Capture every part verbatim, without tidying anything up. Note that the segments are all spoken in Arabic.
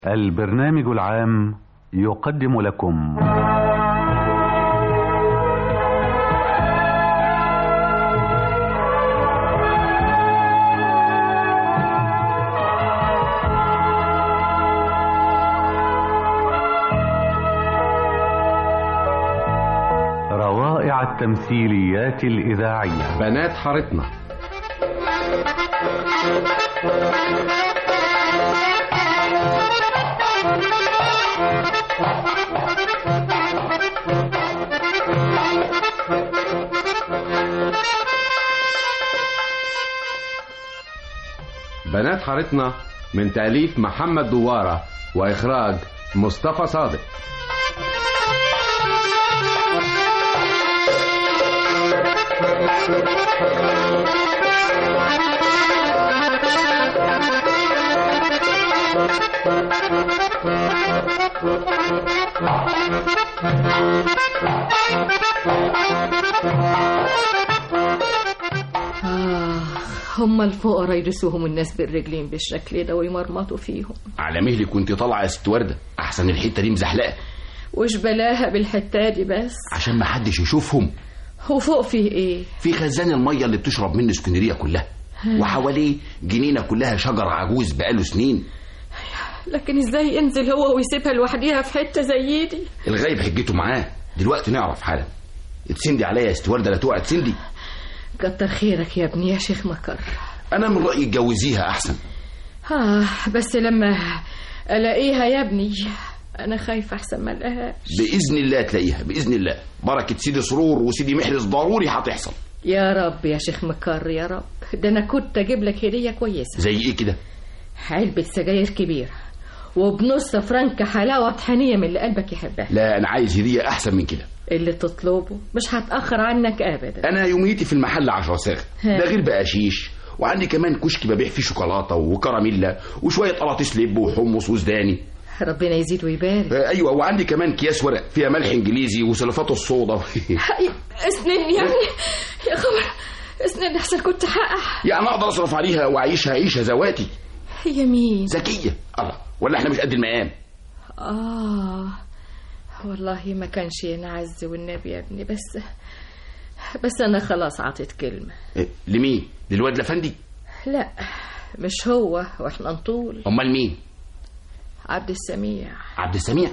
البرنامج العام يقدم لكم روائع التمثيليات الإذاعية. بنات حارتنا. بنات حارتنا من تأليف محمد دوارة وإخراج مصطفى صادق. آه هم الفقراء يدسوهم الناس بالرجلين بالشكل ده ويمرمطوا فيهم. على مهلك وانت طالعه يا ست ورده، احسن الحته دي مزحلقه. وش بلاها بالحته دي بس عشان ما حدش يشوفهم. وفوق فيه ايه؟ في خزان الميه اللي بتشرب منه اسكندريه كلها، وحواليه جنينه كلها شجر عجوز بقاله سنين. لكن ازاي ينزل هو ويسيبها لوحديها في حته زي دي؟ الغايب حجته معاه، دلوقتي نعرف حالا. اتسندي عليا يا ست ورده، لا تقع تسندي. كتر خيرك يا ابني يا شيخ مكر. انا من رايي اتجوزيها احسن. اه بس لما الاقيها يا ابني انا خايفه احسن ما الاقيهاش. باذن الله تلاقيها باذن الله، بركه سيدي سرور وسيدي محرز ضروري هتحصل. يا رب يا شيخ مكر يا رب. ده انا كنت اجيب لك هديه كويسه. زي ايه كده؟ علبه سجاير كبيره وبنص فرنك حلاوه طحينيه من اللي قلبك يحبها. لا انا عايز هديه احسن من كده. اللي تطلبه مش هتاخر عنك ابدا. انا يوميتي في المحل عشرة صاغ، ده غير بقاشيش، وعندي كمان كشك ببيع فيه شوكولاته وكراميلا وشويه قراطيس لب وحمص وسوداني. ربنا يزيد ويبارك. آه ايوه، وعندي كمان اكياس ورق فيها ملح انجليزي وسلفات الصودا. اسنني يا ابني يا خبر، اسنني احسن كنت حقق. يعني اقدر اصرف عليها واعيشها عيشه زواتي. هي مين؟ زكيه. الله، ولا احنا مش قد المقام؟ اه والله ما كانش ينعز والنبي يا ابني، بس بس انا خلاص عطيت كلمه. إيه؟ لمين؟ للواد لفندي؟ لا مش هو، واحنا نطول. امال مين؟ عبد السميع. عبد السميع؟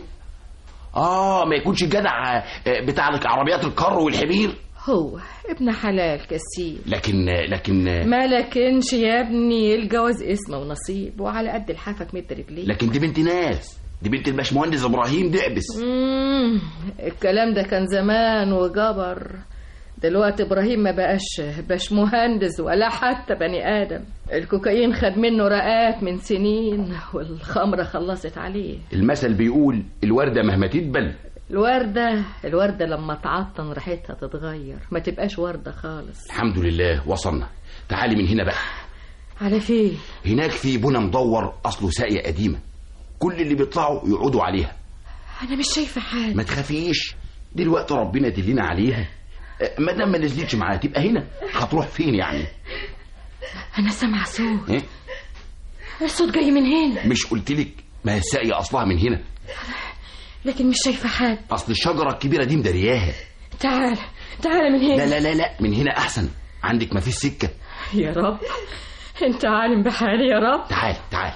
اه ما يكونش الجدع بتاع عربيات الكر والحمير؟ هو ابن حلال كسيل. لكن لكن ما لكنش يا ابني، الجواز اسمه ونصيب، وعلى قد الحافك مد رجليه. لكن دي بنت ناس، دي بنت الباشمهندس ابراهيم دعبس. امم الكلام ده كان زمان وجبر. دلوقتي ابراهيم ما بقاش باشمهندس ولا حتى بني ادم. الكوكايين خد منه رقات من سنين، والخمره خلصت عليه. المثل بيقول الورده مهما تدبل. الوردة الوردة لما تعطن ريحتها تتغير، ما تبقاش وردة خالص. الحمد لله وصلنا. تعالي من هنا بقى. على فين؟ هناك في بنا مدور أصله ساقية قديمة، كل اللي بيطلعوا يقعدوا عليها. أنا مش شايفة حاجة. ما تخافيش، دلوقتي ربنا يدلنا عليها. ما دام ما نزلتش معاها تبقى هنا، هتروح فين يعني؟ أنا سامعة صوت. إيه؟ الصوت جاي من هنا. مش قلتلك ما هي الساقية أصلها من هنا؟ لكن مش شايفة حاجة. أصل الشجرة الكبيرة دي مدرياها. تعال تعال من هنا. لا لا لا لا، من هنا أحسن، عندك ما فيش سكة. يا رب أنت عالم بحالي يا رب. تعال تعال.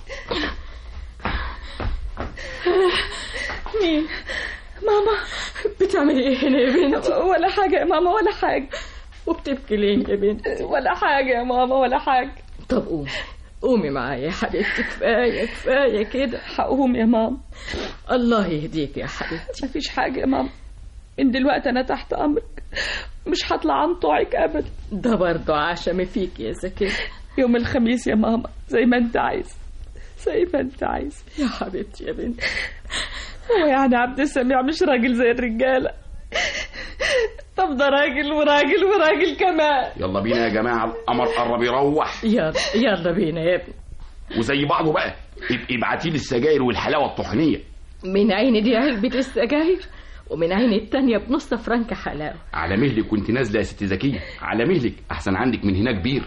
مين؟ ماما بتعملي ايه هنا يا بنت؟ ولا حاجة يا ماما ولا حاجة. وبتبكي ليه يا بنت؟ ولا حاجة يا ماما ولا حاجة. طب قومي قومي معايا يا حبيبتي، كفاية كفاية كده. هقوم يا ماما. الله يهديك يا حبيبتي. مفيش حاجة يا ماما، من دلوقتي أنا تحت أمرك، مش هطلع عن طوعك أبدا. ده برضه عشم فيك يا زكية. يوم الخميس يا ماما زي ما أنت عايز، زي ما أنت عايز يا حبيبتي يا بنت. هو يعني عبد السميع مش راجل زي الرجالة؟ طب ده راجل وراجل وراجل كمان. يلا بينا يا جماعة، القمر قرب يروح. يلا يلا بينا يا ابني. وزي بعضه بقى، ابقي ابعتي لي السجاير والحلاوة الطحينية. من عين دي علبة السجاير، ومن عين التانية بنص فرنك حلاوة. على مهلك وانت نازلة يا ست زكية، على مهلك أحسن عندك من هنا كبير.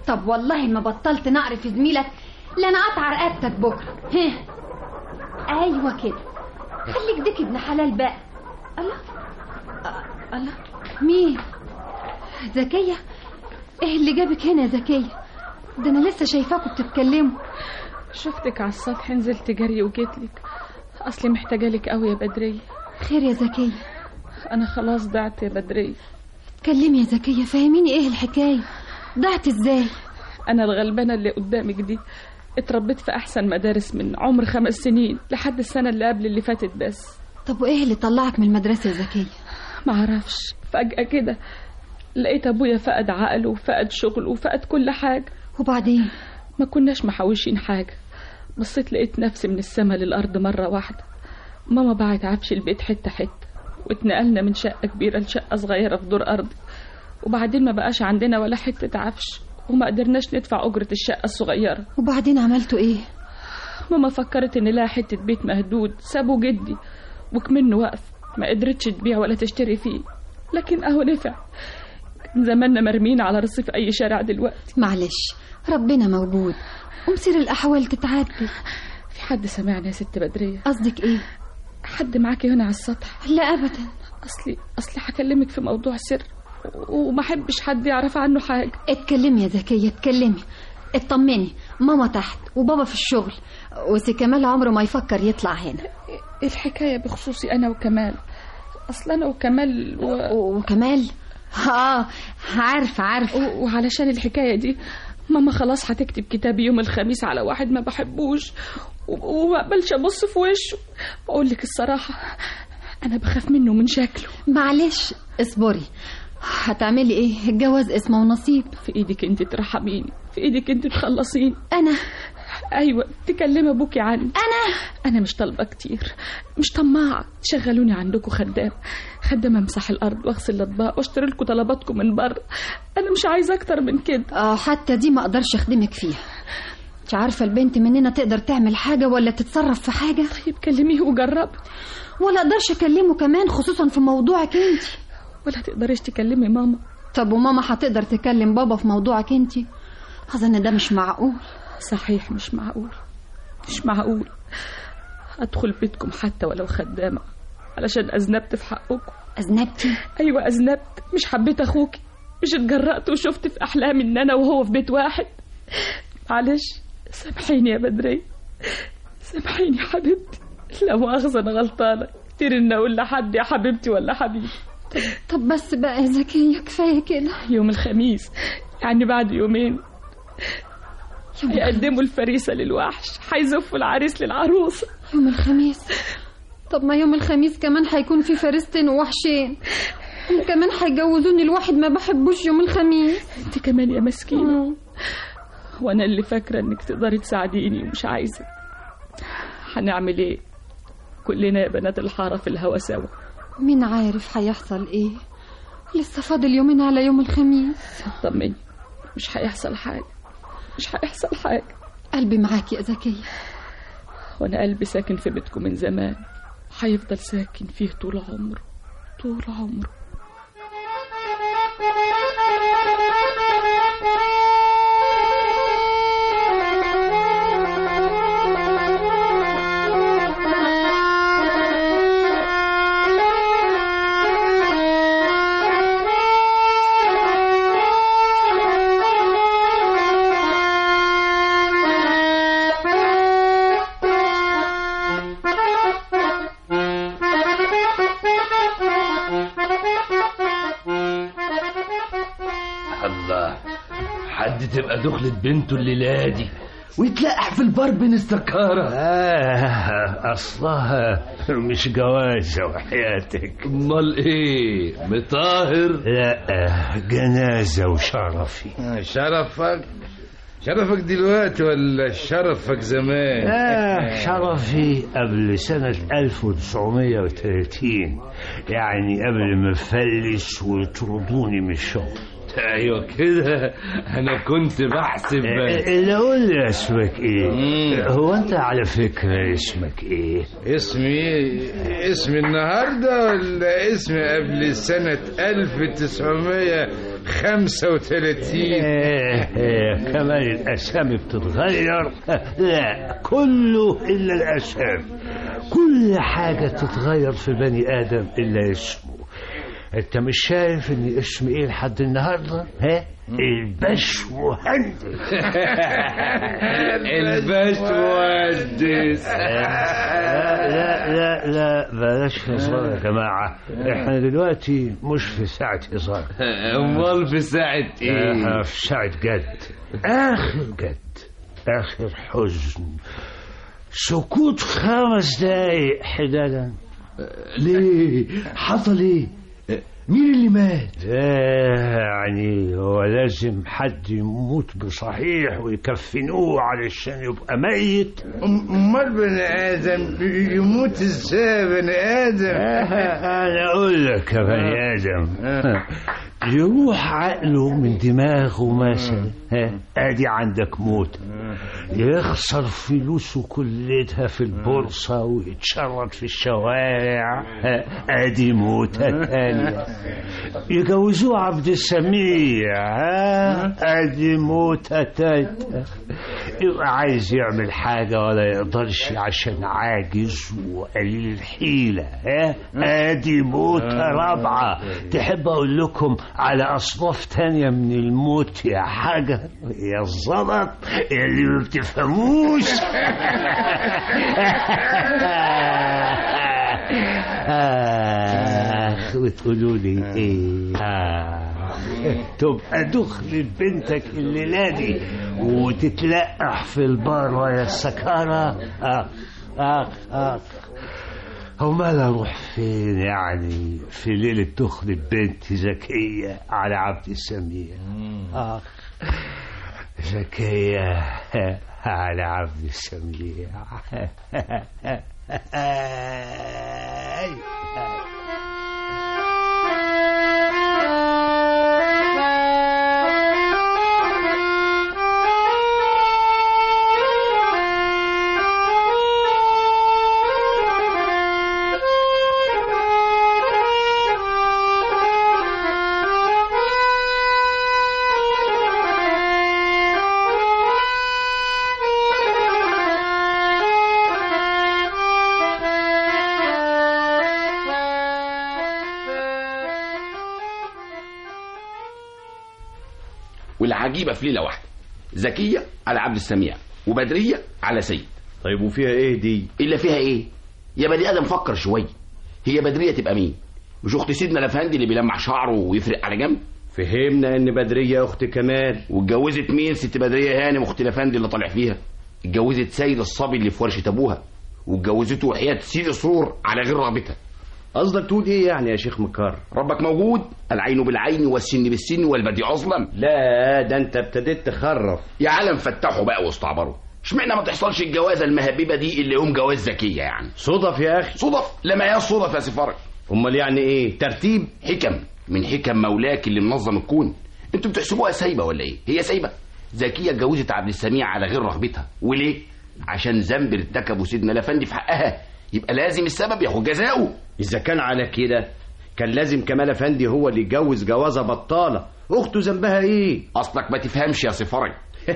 طب والله ما بطلت نعرف زميلك، لا انا قطع رقبتك بكره. ها ايوه كده، خليك ديك ابن حلال بقى. الله أه الله، مين؟ زكية؟ ايه اللي جابك هنا يا زكية؟ ده انا لسه شايفاكوا بتتكلموا. شفتك على السطح نزلت جري وجيتلك، اصلي محتاجه لك قوي يا بدريه. خير يا زكية؟ انا خلاص ضعت يا بدريه. اتكلمي يا زكية، فهميني ايه الحكايه، ضعت ازاي؟ انا الغلبانه اللي قدامك دي اتربيت في احسن مدارس من عمر خمس سنين لحد السنه اللي قبل اللي فاتت بس. طب وايه اللي طلعك من المدرسه يا زكية؟ ما اعرفش، فجاه كده لقيت ابويا فقد عقله وفقد شغله وفقد كل حاجه. وبعدين؟ ما كناش محوشين حاجه، بصيت لقيت نفسي من السما للارض مره واحده. ماما باعت عفش البيت حته حته واتنقلنا من شقه كبيره لشقه صغيره في دور ارضي، وبعدين ما بقاش عندنا ولا حته عفش وما قدرناش ندفع اجره الشقه الصغيره. وبعدين عملتوا ايه؟ ماما فكرت ان لها حته بيت مهدود سابه جدي وكمنه وقف، ما قدرتش تبيع ولا تشتري فيه، لكن اهو نفع. كان زماننا مرمين على رصيف اي شارع دلوقتي. معلش ربنا موجود ومصير الاحوال تتعدل. في حد سمعني يا ست بدريه؟ قصدك ايه؟ حد معاكي هنا على السطح؟ لا ابدا. اصلي اصلي هكلمك في موضوع سر وما احبش حد يعرف عنه حاجه. اتكلمي يا زكية اتكلمي، اطمني، ماما تحت وبابا في الشغل، وسي كمال عمره ما يفكر يطلع هنا. الحكايه بخصوصي انا وكمال. اصل انا وكمال و... وكمال اه عارفه عارفه و... وعلشان الحكايه دي ماما خلاص هتكتب كتابي يوم الخميس على واحد ما بحبوش وما اقبلش ابص في وشه. بقول لك الصراحه انا بخاف منه من شكله. معلش اصبري، هتعملي ايه؟ الجواز اسمه ونصيب. في ايدك انت ترحميني، في ايدك انت تخلصيني. انا؟ ايوه تكلمي ابوكي عني. انا انا مش طالبه كتير، مش طماعه، تشغلوني عندكم خدام خدامه امسح الارض واغسل الاطباق واشتري لكم طلباتكم من بره. انا مش عايزه اكتر من كده. اه حتى دي ما اقدرش اخدمك فيها. مش عارفه البنت مننا تقدر تعمل حاجه ولا تتصرف في حاجه؟ طيب كلميه وجربي. ولا اقدرش اكلمه كمان خصوصا في موضوعك انت. ولا تقدريش تكلمي ماما؟ طب وماما هتقدر تكلم بابا في موضوعك انت؟ اظن ده مش معقول. صحيح مش معقول، مش معقول ادخل بيتكم حتى ولو خدامه علشان اذنبت في حقكم. اذنبتي؟ ايوه اذنبت، مش حبيت اخوكي، مش اتجرأت وشفت في احلامي ان انا وهو في بيت واحد. معلش سامحيني يا بدريه، سامحيني يا حبيبتي، لا مؤاخذه انا غلطانه كتير ان اقول لحد يا حبيبتي ولا حبيبي. طب بس بقى يا زكية كفايه كده. يوم الخميس يعني بعد يومين هيقدموا الفريسه للوحش، هيزفوا العريس للعروسه. يوم الخميس؟ طب ما يوم الخميس كمان هيكون في فريستين ووحشين، كمان هيجوزوني الواحد ما بحبوش يوم الخميس. انت كمان يا مسكينه، وانا اللي فاكره انك تقدري تساعديني ومش عايزه. هنعمل ايه؟ كلنا يا بنات الحاره في الهوا سوا. مين عارف هيحصل ايه؟ لسه فاضل يومين على يوم الخميس. طمني، مش هيحصل حاجه، مش هيحصل حاجه. قلبي معاك يا زكية، وانا قلبي ساكن في بيتكم من زمان، هيفضل ساكن فيه طول عمره طول عمره. تبقى دخلت بنته الليلة دي ويتلقح في البار بين السكارة. آه أصلها مش جوازة وحياتك. امال ايه؟ مطاهر؟ لا جنازة وشرفي. آه شرفك؟ شرفك دلوقتي ولا شرفك زمان؟ آه شرفي قبل سنة ألف وتسعمية وثلاثين، يعني قبل ما افلس ويطردوني من الشغل. ايوه كده، انا كنت بحسب. اللي اقول لي اسمك ايه؟ مم. هو انت على فكرة اسمك ايه؟ اسمي اسم النهاردة ولا اسم قبل سنة ألف وتسعمية وخمسة وثلاثين؟ كمان الأسامي بتتغير؟ لا، كله إلا الأسامي. كل حاجة تتغير في بني آدم إلا اسمه. أنت مش شايف إن اسمي إيه لحد النهاردة؟ ها؟ الباش مهندس. الباش مهندس. لا لا لا لا بلاش هزار يا جماعة، احنا دلوقتي مش في ساعة هزار. امال في ساعة ايه؟ احنا في ساعة جد، آخر جد، آخر حزن. سكوت خمس دقايق حدادا. ليه؟ حصل ايه؟ مين اللي مات؟ يعني هو لازم حد يموت بصحيح ويكفنوه علشان يبقى ميت؟ امال بني ادم يموت ازاي بني ادم؟ انا اقول لك يا بني ادم، يروح عقله من دماغه مثلا، ادي عندك موت. يخسر فلوسه كلها في البورصة ويتشرد في الشوارع، ادي موتة تانية. يجوزوه عبد السميع، ادي موتة تالتة. يبقى عايز يعمل حاجة ولا يقدرش عشان عاجز وقليل الحيلة، ادي موتة رابعة. تحب اقول لكم على أصناف تانية من الموت يا حاجة يا الزلط اللي ما بتفهموش؟ آخ وتقولوا لي إيه؟ آه. تبقى دخلت بنتك الليلة دي وتتلقح في البار ويا السكارة. آخ آخ آخ أمال أروح فين يعني في ليلة دخلة بنت زكية على عبد السميع؟ آخ زكية على عبد السميع. والعجيبة في ليلة واحدة، زكية على عبد السميع وبدرية على سيد. طيب وفيها ايه دي؟ إلا فيها ايه؟ يا بني آدم فكر شوية، هي بدرية تبقى مين؟ مش أخت سيدنا الأفندي اللي بيلمع شعره ويفرق على جنب؟ فهمنا ان بدرية اخت كمال. واتجوزت مين ست بدرية هانم اخت الأفندي اللي طالع فيها؟ اتجوزت سيد الصبي اللي في ورشة أبوها، واتجوزته وحياة سيد سرور على غير رغبتها. قصدك تقول ايه يعني يا شيخ مكار؟ ربك موجود، العين بالعين والسن بالسن والبديع اظلم. لا ده انت ابتديت تخرف يا عالم. فتحوا بقى واستعبروا. اشمعنى ما تحصلش الجوازه المهببه دي اللي هم جواز زكيه يعني؟ صدف يا اخي. صدف؟ لما هي صدف يا سفارك. امال يعني ايه؟ ترتيب حكم من حكم مولاك اللي منظم الكون. انتوا بتحسبوها سايبه ولا ايه؟ هي سايبه. زكيه اتجوزت عبد السميع على غير رغبتها، وليه؟ عشان ذنب ارتكبه سيدنا الافندي في حقها، يبقى لازم السبب ياخد جزاؤه. اذا كان على كده كان لازم كمال افندي هو اللي يتجوز جوازه بطاله. اخته ذنبها ايه؟ اصلك ما تفهمش يا سفاري.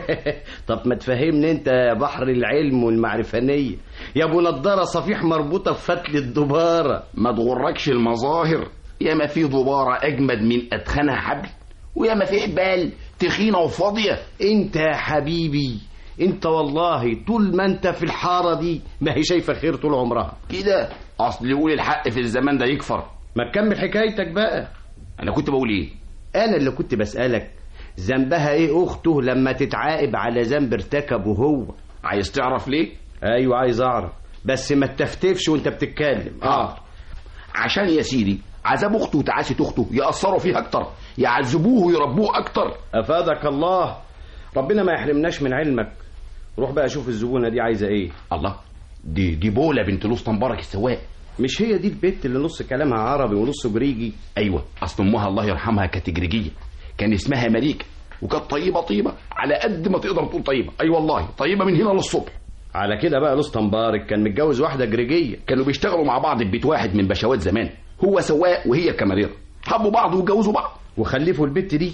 طب ما تفهمني انت يا بحر العلم والمعرفانيه يا ابو نضاره صفيح مربوطه في فتل الدباره. ما تغركش المظاهر، يا ما في دباره اجمد من ادخنها حبل، ويا ما في حبال تخينه وفاضيه. انت يا حبيبي انت والله طول ما انت في الحاره دي ما هي شايفه خير طول عمرها كده. اصل يقول الحق في الزمان ده يكفر. ما تكمل حكايتك بقى. انا كنت بقول ايه؟ انا اللي كنت بسالك ذنبها ايه اخته لما تتعاقب على ذنب ارتكبه هو؟ عايز تعرف ليه؟ ايوه عايز اعرف، بس ما تفتفش وانت بتتكلم. اه عشان يا سيدي عذاب اخته وتعاسه اخته ياثروا فيه اكتر، يعذبوه ويربوه اكتر. افادك الله، ربنا ما يحرمناش من علمك. روح بقى شوف الزبونه دي عايزه ايه. الله، دي دي بوله بنت لوسط مبارك السواق. مش هي دي البت اللي نص كلامها عربي ونص جريجي؟ ايوه، اصل امها الله يرحمها كانت جريجيه، كان اسمها مليكه، وكانت طيبه طيبه على قد ما تقدر تقول طيبه. اي أيوة والله طيبه من هنا للصبح. على كده بقى لوسط مبارك كان متجوز واحده جريجيه، كانوا بيشتغلوا مع بعض في بيت واحد من بشوات زمان، هو سواق وهي كماريره، حبوا بعض واتجوزوا بعض وخلفوا البت دي.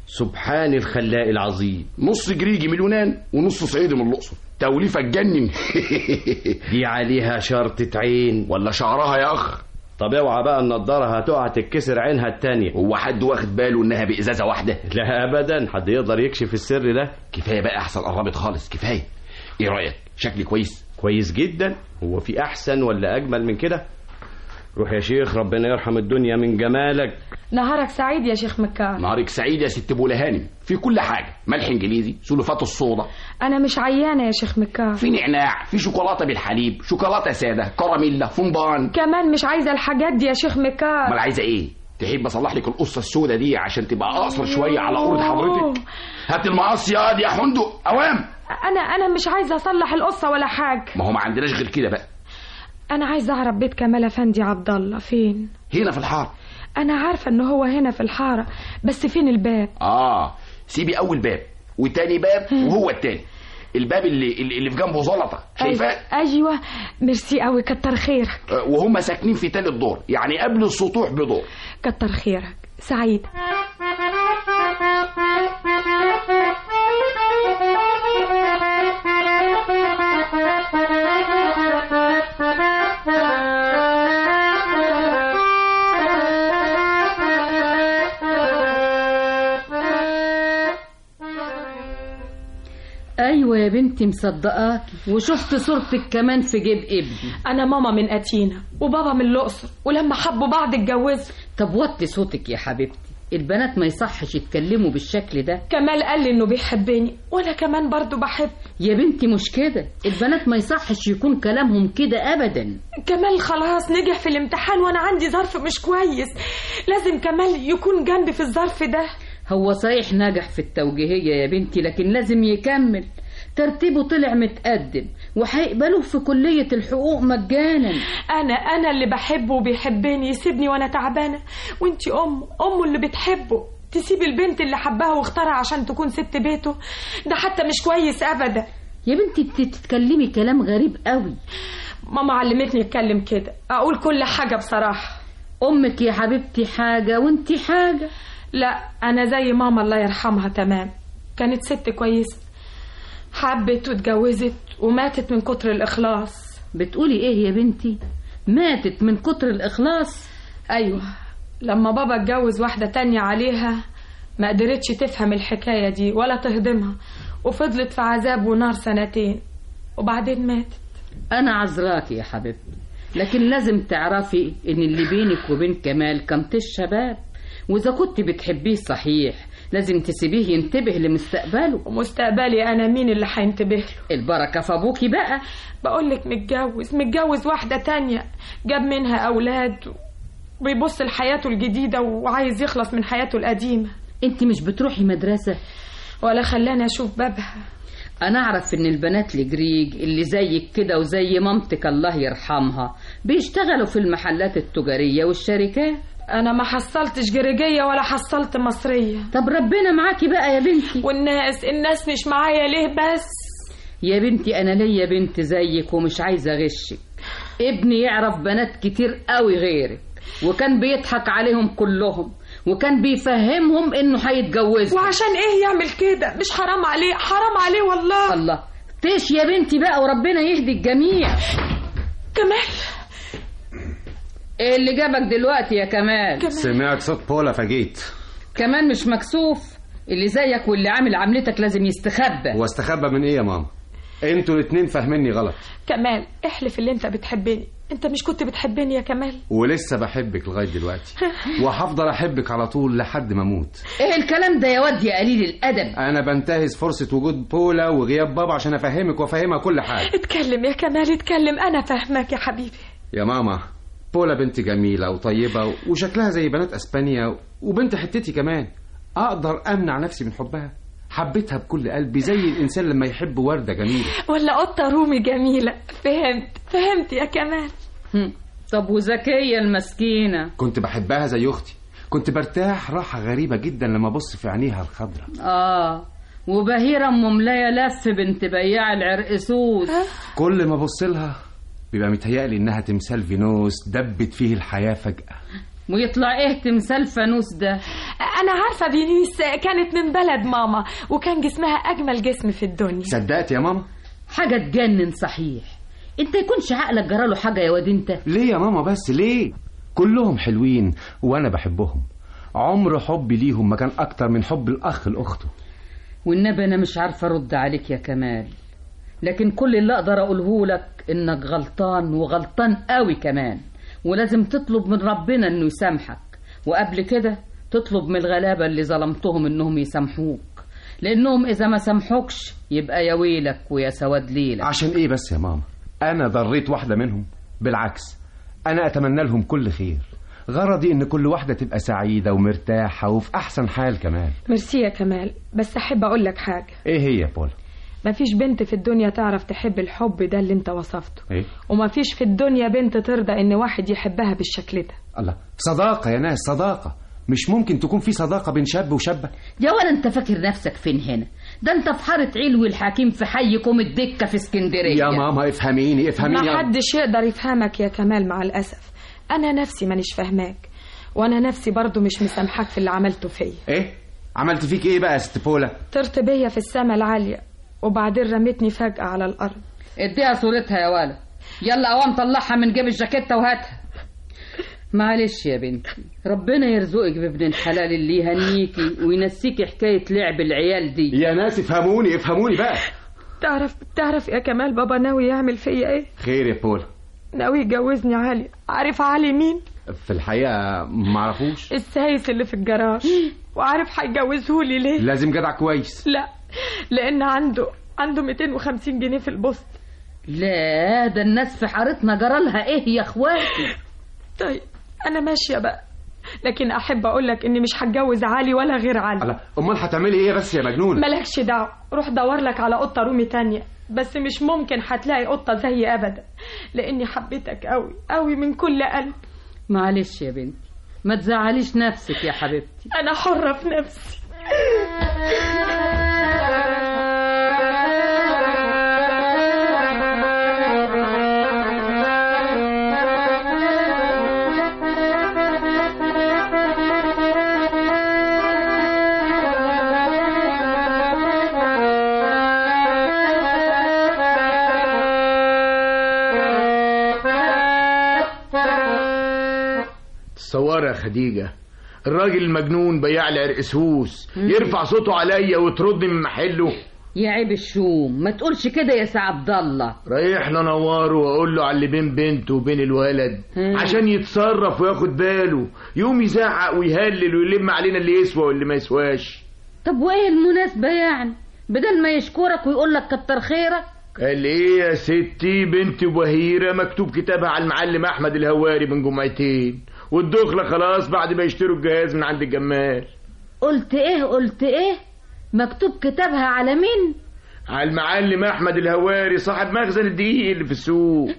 سبحان الخلاق العظيم. نص جريجي من اليونان ونص صعيدي من الاقصر، توليفه تجنن. دي عليها شرطة عين ولا شعرها يا اخ؟ طب اوعى بقى النضاره هتقع تتكسر عينها التانية. هو حد واخد باله انها بازازه واحده؟ لا ابدا، حد يقدر يكشف السر ده؟ كفايه بقى، احسن قربت خالص، كفايه. ايه رايك؟ شكلي كويس؟ كويس جدا. هو في احسن ولا اجمل من كده؟ روح يا شيخ، ربنا يرحم الدنيا من جمالك. نهارك سعيد يا شيخ مكار. نهارك سعيد يا ست بولا هانم. في كل حاجه، ملح انجليزي، سلفات الصودا. انا مش عيانه يا شيخ مكار. في نعناع، في شوكولاته بالحليب، شوكولاته ساده، كراميلا، فنبان. كمان مش عايزه الحاجات دي يا شيخ مكار. امال عايزه ايه؟ تحب اصلح لك القصه السوداء دي عشان تبقى اقصر شويه على قرد حضرتك؟ هات المقص يا دي يا حندق اوام. انا انا مش عايزه اصلح القصه ولا حاجه. ما هو ما عندناش غير كده بقى. انا عايزه اعرف بيت كمال افندي عبد الله فين؟ هنا في الحاره. انا عارفه ان هو هنا في الحاره، بس فين الباب؟ اه سيبي اول باب وتاني باب وهو التاني. الباب اللي اللي في جنبه زلطه، شايفاه؟ ايوه ميرسي قوي، كتر خيرك. وهم ساكنين في تالت دور، يعني قبل السطوح بدور. كتر خيرك. سعيد. ايوه يا بنتي مصدقاكي، وشفت صورتك كمان في جيب ابني. انا ماما من اتينا وبابا من الاقصر، ولما حبوا بعض اتجوزوا. طب وطي صوتك يا حبيبتي، البنات ما يصحش يتكلموا بالشكل ده. كمال قال لي انه بيحبني وانا كمان برضو بحب. يا بنتي مش كده، البنات ما يصحش يكون كلامهم كده ابدا. كمال خلاص نجح في الامتحان وانا عندي ظرف مش كويس، لازم كمال يكون جنبي في الظرف ده. هو صحيح نجح في التوجيهية يا بنتي، لكن لازم يكمل. ترتيبه طلع متقدم وهيقبلوه في كلية الحقوق مجانا. أنا أنا اللي بحبه وبيحبني يسيبني وأنا تعبانة، وانتي أمه أمه اللي بتحبه تسيب البنت اللي حبها واختارها عشان تكون ست بيته؟ ده حتى مش كويس أبدا. يا بنتي بتتكلمي كلام غريب قوي. ماما علمتني أتكلم كده، أقول كل حاجة بصراحة. أمك يا حبيبتي حاجة وانتي حاجة. لا أنا زي ماما الله يرحمها تمام، كانت ست كويسة، حبت واتجوزت وماتت من كتر الإخلاص. بتقولي إيه يا بنتي؟ ماتت من كتر الإخلاص؟ أيوة، لما بابا اتجوز واحدة تانية عليها ما قدرتش تفهم الحكاية دي ولا تهضمها، وفضلت في عذاب ونار سنتين وبعدين ماتت. أنا عذراكي يا حبيبتي، لكن لازم تعرفي إن اللي بينك وبين كمال كان طيش شباب، وإذا كنت بتحبيه صحيح لازم تسيبيه ينتبه لمستقبله. ومستقبلي أنا مين اللي هينتبه له؟ البركة في أبوكي بقى. بقولك متجوز متجوز واحدة تانية، جاب منها أولاد وبيبص لحياته الجديدة وعايز يخلص من حياته القديمة. انت مش بتروحي مدرسة؟ ولا خلاني أشوف بابها. أنا أعرف إن البنات الجريج اللي زيك كده وزي مامتك الله يرحمها بيشتغلوا في المحلات التجارية والشركات. أنا ما حصلتش جريجية ولا حصلت مصرية. طب ربنا معاكي بقى يا بنتي. والناس الناس مش معايا ليه بس؟ يا بنتي أنا ليا بنت زيك ومش عايزة أغشك. ابني يعرف بنات كتير قوي غيرك، وكان بيضحك عليهم كلهم، وكان بيفهمهم إنه هيتجوزوا. وعشان إيه يعمل كده؟ مش حرام عليه؟ حرام عليه والله. الله تيش يا بنتي بقى، وربنا يهدي الجميع. كمال ايه اللي جابك دلوقتي يا كمال؟ كمال. سمعت صوت بولا فجيت. كمان مش مكسوف؟ اللي زيك واللي عامل عملتك لازم يستخبى. واستخبى من ايه يا ماما؟ انتوا الاتنين فاهميني غلط. كمال احلف اللي انت بتحبني، انت مش كنت بتحبني يا كمال؟ ولسه بحبك لغايه دلوقتي وهفضل احبك على طول لحد ما اموت. ايه الكلام ده يا واد يا قليل الادب؟ انا بنتهز فرصه وجود بولا وغياب بابا عشان افهمك وافهمها كل حاجه. اتكلم يا كمال اتكلم، انا فاهمك يا حبيبي. يا ماما بولا بنت جميله وطيبه وشكلها زي بنات اسبانيا وبنت حتتي كمان، اقدر امنع نفسي من حبها؟ حبيتها بكل قلبي زي الإنسان لما يحب وردة جميلة ولا قطة رومي جميلة. فهمت فهمت يا كمال. طب وزكية المسكينة؟ كنت بحبها زي أختي، كنت برتاح راحة غريبة جدا لما أبص في عينيها الخضرة. آه وبهيرة أم مملاية لف بنت بياع العرقسوس. كل ما أبص لها بيبقى متهيألي إنها تمثال فينوس دبت فيه الحياة فجأة. ويطلع ايه تمثال فانوس ده؟ انا عارفه فينيس كانت من بلد ماما وكان جسمها اجمل جسم في الدنيا. صدقت يا ماما؟ حاجه تجنن صحيح. انت يكونش عقلك جراله حاجه يا واد انت؟ ليه يا ماما بس ليه؟ كلهم حلوين وانا بحبهم. عمر حبي ليهم ما كان اكتر من حب الاخ لاخته. والنبي انا مش عارفه ارد عليك يا كمال، لكن كل اللي اقدر اقوله لك انك غلطان وغلطان قوي كمان، ولازم تطلب من ربنا انه يسامحك، وقبل كده تطلب من الغلابه اللي ظلمتهم انهم يسامحوك، لانهم اذا ما سامحوكش يبقى يا ويلك ويا سواد ليلك. عشان ايه بس يا ماما؟ انا ضريت واحده منهم؟ بالعكس انا اتمنى لهم كل خير. غرضي ان كل واحده تبقى سعيده ومرتاحه وفي احسن حال كمان. ميرسي يا كمال، بس احب اقول لك حاجه. ايه هي يا بولا؟ مفيش بنت في الدنيا تعرف تحب الحب ده اللي انت وصفته. ايه؟ ومفيش في الدنيا بنت ترضى ان واحد يحبها بالشكل ده. الله، صداقه يا ناس، صداقه. مش ممكن تكون في صداقه بين شاب وشابه؟ يا ولا انت فاكر نفسك فين هنا؟ ده انت في حاره علوي الحكيم في حيكم الدكه في اسكندريه. يا ماما افهميني افهميني. ما حدش يقدر يفهمك يا كمال مع الاسف. انا نفسي مانيش فاهماك، وانا نفسي برضو مش مسامحاك في اللي عملته فيا. ايه عملت فيك ايه بقى يا ست بولا؟ طرت بيا في السما العاليه وبعدين رميتني فجاه على الارض. اديها صورتها يا ولا، يلا قوام طلعها من جيب الجاكيته وهاتها. معلش يا بنتي، ربنا يرزقك بابن الحلال اللي يهنيكي وينسيكي حكايه لعب العيال دي. يا ناس افهموني افهموني بقى. تعرف تعرف يا كمال بابا ناوي يعمل فيا ايه؟ خير يا بولا؟ ناوي يجوزني علي. عارف علي مين؟ في الحقيقه ما اعرفوش. السايس اللي في الجراج. وعارف هيجوزهولي ليه؟ لازم جدع كويس. لا، لان عنده عنده مئتين وخمسين جنيه في البوست. لا ده الناس في حارتنا جرالها ايه يا اخواتي. طيب انا ماشيه بقى، لكن احب اقول لك اني مش هتجوز علي ولا غير علي. لا امال هتعملي ايه بس يا مجنونه؟ مالكش دعوه، روح دور لك على قطه رومي تانية، بس مش ممكن هتلاقي قطه زيي ابدا، لاني حبيتك قوي قوي من كل قلب. معلش يا بنتي، ما تزعليش نفسك يا حبيبتي. انا حره في نفسي. تصور يا خديجة الراجل المجنون بياع لي عرقسوس يرفع صوته عليا وتردني من محله. يا عيب الشوم، ما تقولش كده يا سي عبد الله. رايح له نواره واقول له على اللي بين بنته وبين الولد مم. عشان يتصرف وياخد باله، يقوم يزعق ويهلل ويلم علينا اللي يسوى واللي ما يسواش. طب وايه المناسبة يعني؟ بدل ما يشكرك ويقول لك كتر خيرك. قال ايه يا ستي؟ بنتي بهيرة مكتوب كتابها على المعلم احمد الهواري من جمعتين، والدخلة خلاص بعد ما يشتروا الجهاز من عند الجمال. قلت ايه قلت ايه؟ مكتوب كتابها على مين؟ على المعلم احمد الهواري صاحب مخزن الدقيق اللي في السوق.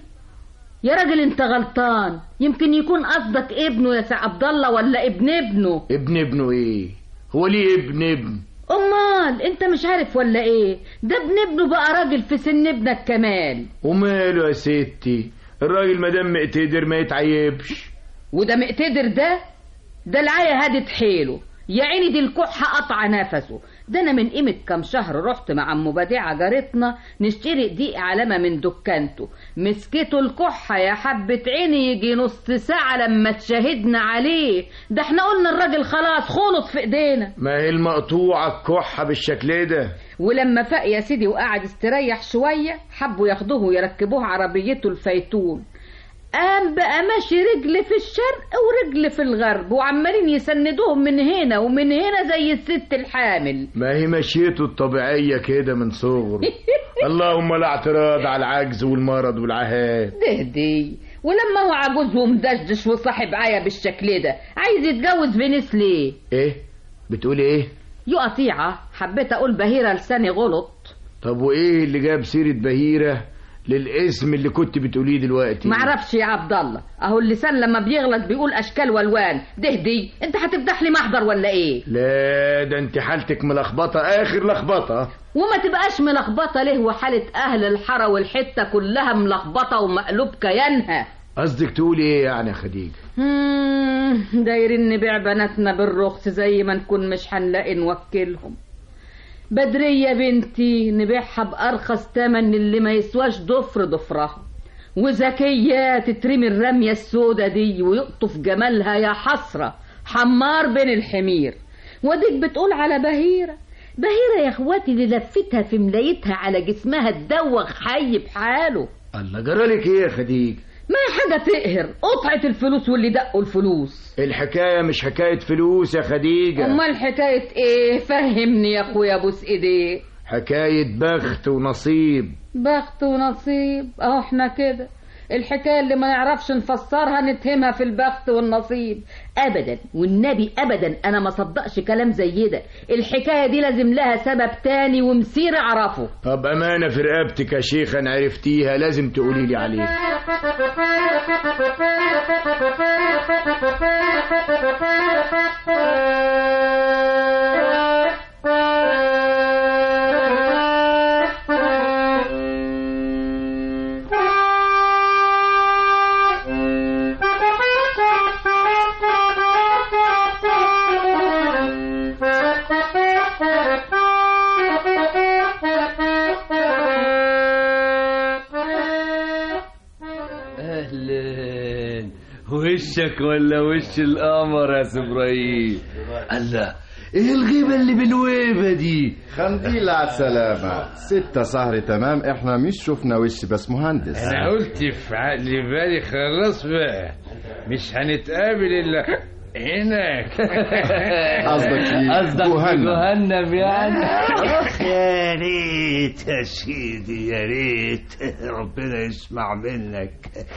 يا راجل انت غلطان، يمكن يكون قصدك ابنه يا سي عبد الله ولا ابن ابنه. ابن ابنه ايه؟ هو ليه ابن ابن؟ امال انت مش عارف ولا ايه؟ ده ابن ابنه بقى راجل في سن ابنك كمال. وماله يا ستي؟ الراجل مادام مقتدر ما يتعيبش. وده مقتدر ده ده العيا هادت حيله، يا عيني دي الكحة قطع نفسه. ده انا من قيمة كام شهر رحت مع ام بديعة جارتنا نشتري دقيق علامة من دكانته، مسكته الكحة يا حبة عيني يجي نص ساعة لما تشاهدنا عليه. ده احنا قلنا الراجل خلاص خلط في ايدينا. ما هي المقطوعة الكحة بالشكل ده. ولما فاق يا سيدي وقعد استريح شوية حبوا ياخدوه ويركبوه عربيته الفيتون، قام بقى ماشي رجل في الشرق ورجل في الغرب وعمالين يسندوهم من هنا ومن هنا زي الست الحامل. ما هي مشيته الطبيعية كده من صغره. اللهم لا اعتراض على العجز والمرض والعهاد. ده دي ولما هو عجوز ومدشدش وصاحب عيا بالشكل ده عايز يتجوز فينيس ليه؟ ايه بتقولي ايه؟ يو قطيعة، حبيت اقول بهيرة لساني غلط. طب وايه اللي جاب سيرة بهيرة للاسم اللي كنت بتقوليه دلوقتي؟ معرفش يا عبد الله، اهو اللسان لما بيغلط بيقول اشكال والوان. ده دي انت هتفتح لي محضر ولا ايه؟ لا ده انت حالتك ملخبطه اخر لخبطه. وما تبقاش ملخبطه ليه وحاله اهل الحاره والحته كلها ملخبطه ومقلوب كيانها. قصدك تقولي ايه يعني يا خديجة؟ مم، دايرين نبيع بناتنا بالرخص زي ما نكون مش هنلاقي نوكلهم. بدرية بنتي نبيعها بأرخص تمن اللي ما يسواش ضفر ضفرها، وزكية تترمي الرمية السودة دي ويقطف جمالها يا حسرة حمار بين الحمير. وديك بتقول على بهيرة، بهيرة يا اخواتي اللي لفتها في ملايتها على جسمها تدوخ حي بحاله. الله جرالك ايه يا خديجة؟ ما هي حاجة تقهر، قطعة الفلوس واللي دقوا الفلوس. الحكاية مش حكاية فلوس يا خديجة. امال حكاية ايه؟ فهمني يا اخويا بوس ايديك. حكاية بخت ونصيب. بخت ونصيب؟ اه احنا كده الحكاية اللي ما نعرفش نفسرها نتهمها في البخت والنصيب. ابدا والنبي ابدا انا ما صدقش كلام زي ده. الحكاية دي لازم لها سبب تاني ومسير اعرفه. طب امانة في رقبتك يا شيخة ان عرفتيها لازم تقولي لي عليها. وشك ولا وش القمر يا ابراهيم؟ الله، ايه الغيبه اللي بالويبه دي؟ خنديل على السلامه. ستة سهر تمام، احنا مش شفنا وش بس مهندس. انا قلت في عقلي بالي خلاص بقى مش هنتقابل الا هناك. قصدك في قصدك في جهنم يعني؟ اخ يا ريت يا سيدي يا ريت ربنا يسمع منك.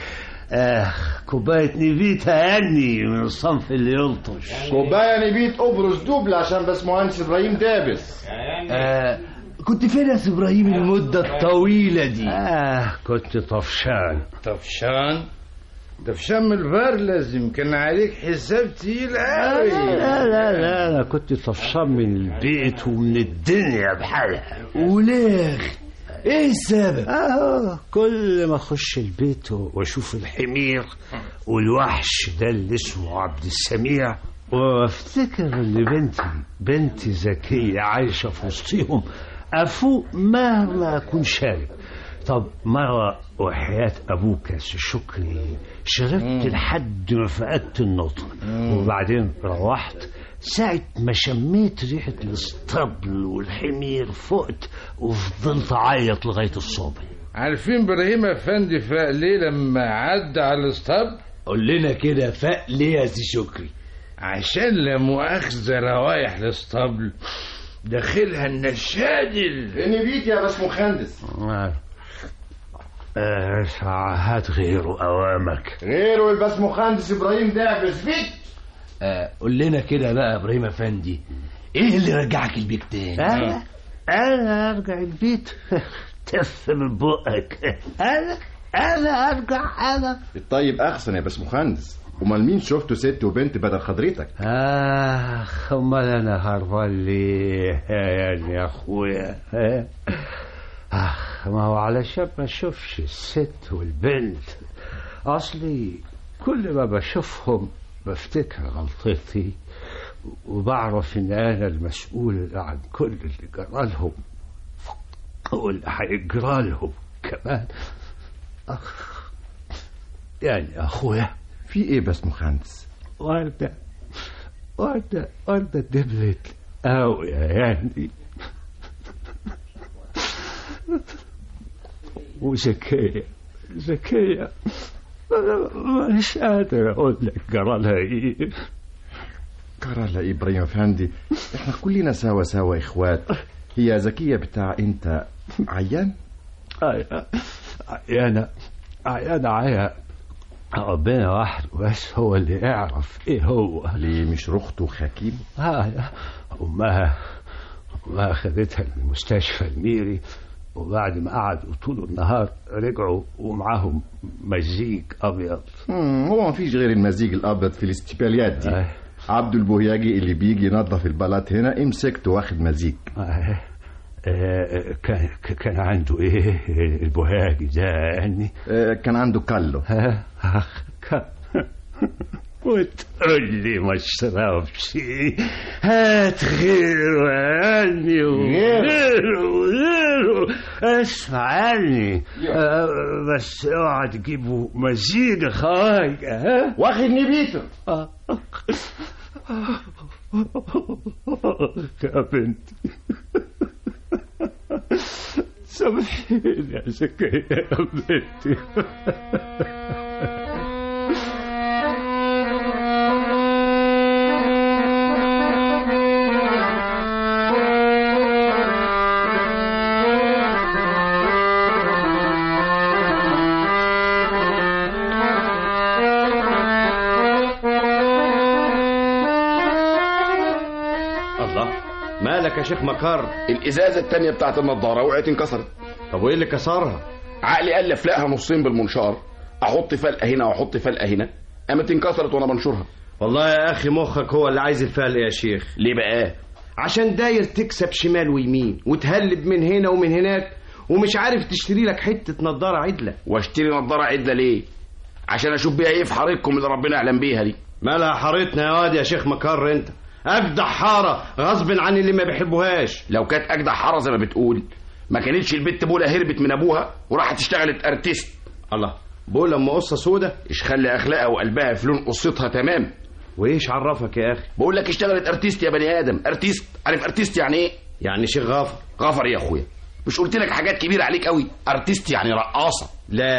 اخ كوبايه نبيت هاني من الصنف اللي يلطش. كوبايه نبيت ابرز دوبل عشان بس مهندس ابراهيم دابس. آه كنت فين يا ابراهيم المده الطويله دي؟ اه كنت طفشان. طفشان؟ طفشان من البرلز، يمكن عليك حساب تقيل قوي. لا لا لا انا كنت طفشان من البيت ومن الدنيا بحالها. وليه؟ ايه السبب؟ اه كل ما اخش البيت واشوف الحمير والوحش ده اللي اسمه عبد السميع وافتكر ان بنتي بنتي زكية عايشة في وسطهم افوق مهما اكون شارب. طب مرة وحياة ابوك يا سي شكري شربت لحد ما فقدت النطق، وبعدين روحت ساعة ما شميت ريحة الاسطبل والحمير فقت وفضلت اعيط لغاية الصبح. عارفين ابراهيم افندي فاق ليه لما عدى على الاسطبل؟ قول لنا كده فاق ليه يا سي شكري؟ عشان لا مؤاخذة روايح الاسطبل داخلها النشادل. نبيت يا بس مهندس. آه. آه هات غيره اوامك. غيره البس مهندس ابراهيم دابس بيت. آه قول لنا كده بقى ابراهيم افندي، ايه اللي رجعك البيت تاني؟ انا انا ارجع البيت؟ تف من بقك. انا انا ارجع انا. طيب احسن يا بس مهندس، امال مين شفته ست وبنت بدل خضرتك؟ اخ امال انا هربان ليه يعني يا اخويا؟ اخ ما هو علشان ما اشوفش الست والبنت. اصلي كل ما بشوفهم بفتكر غلطتي وبعرف ان انا المسؤول عن كل اللي جرالهم واللي هيجرالهم كمان. اخ يعني اخويا في ايه بس مهندس؟ وردة وردة وردة دبلت قوي يعني وزكية زكية مش قادر اقول لك جرالها ايه. جرالها ايه ابراهيم افندي؟ احنا كلنا سوا سوا اخوات. هي زكية بتاع انت عيان؟ عيانة عيانة عيان ربنا واحد بس هو اللي يعرف ايه هو. ليه مش رخته حكيم؟ ها امها امها خدتها للمستشفى الميري، وبعد ما قعدوا طول النهار رجعوا ومعاهم مزيج ابيض. هو ما فيش غير المزيج الابيض في الاستباليات دي. آه. عبد البوهياجي اللي بيجي ينظف البلاط هنا امسكته واخد مزيج. آه. آه كان كان عنده ايه البهاجي ده يعني؟ آه كان عنده كله. ها وتقول لي ما اشربش، هات غيره عني وغيره وغيره. اسمع عني آه بس اوعى تجيبوا مزيج خواجه. ها واخد نبيته. آه. يا بنتي سامحيني يا زكية يا بنتي. مالك يا شيخ مكار؟ الازازه التانية بتاعت النضاره وقعت انكسرت. طب وايه اللي كسرها؟ عقلي قال لي افلقها نصين بالمنشار، احط فلقه هنا واحط فلقه هنا، قامت انكسرت وانا بنشرها. والله يا اخي مخك هو اللي عايز الفلق يا شيخ. ليه بقى؟ عشان داير تكسب شمال ويمين وتهلب من هنا ومن هناك ومش عارف تشتري لك حته نضاره عدله. واشتري نضاره عدله ليه؟ عشان اشوف بيها ايه في حارتكم اللي ربنا يعلم بيها دي. مالها حارتنا يا واد يا شيخ مكار؟ انت اجدع حاره غصب عن اللي ما بيحبوهاش. لو كانت اجدع حاره زي ما بتقول ما كانتش البت بولا هربت من ابوها وراحت اشتغلت ارتست. الله، بولا ام قصه سودا؟ ايش خلي اخلاقها وقلبها في لون قصتها تمام. وايش عرفك يا اخي؟ بقول لك اشتغلت ارتست يا بني ادم. ارتست، عارف ارتست يعني ايه؟ يعني شيخ غافر. غافر يا اخويا، مش قلت لك حاجات كبيره عليك قوي؟ ارتست يعني رقاصه.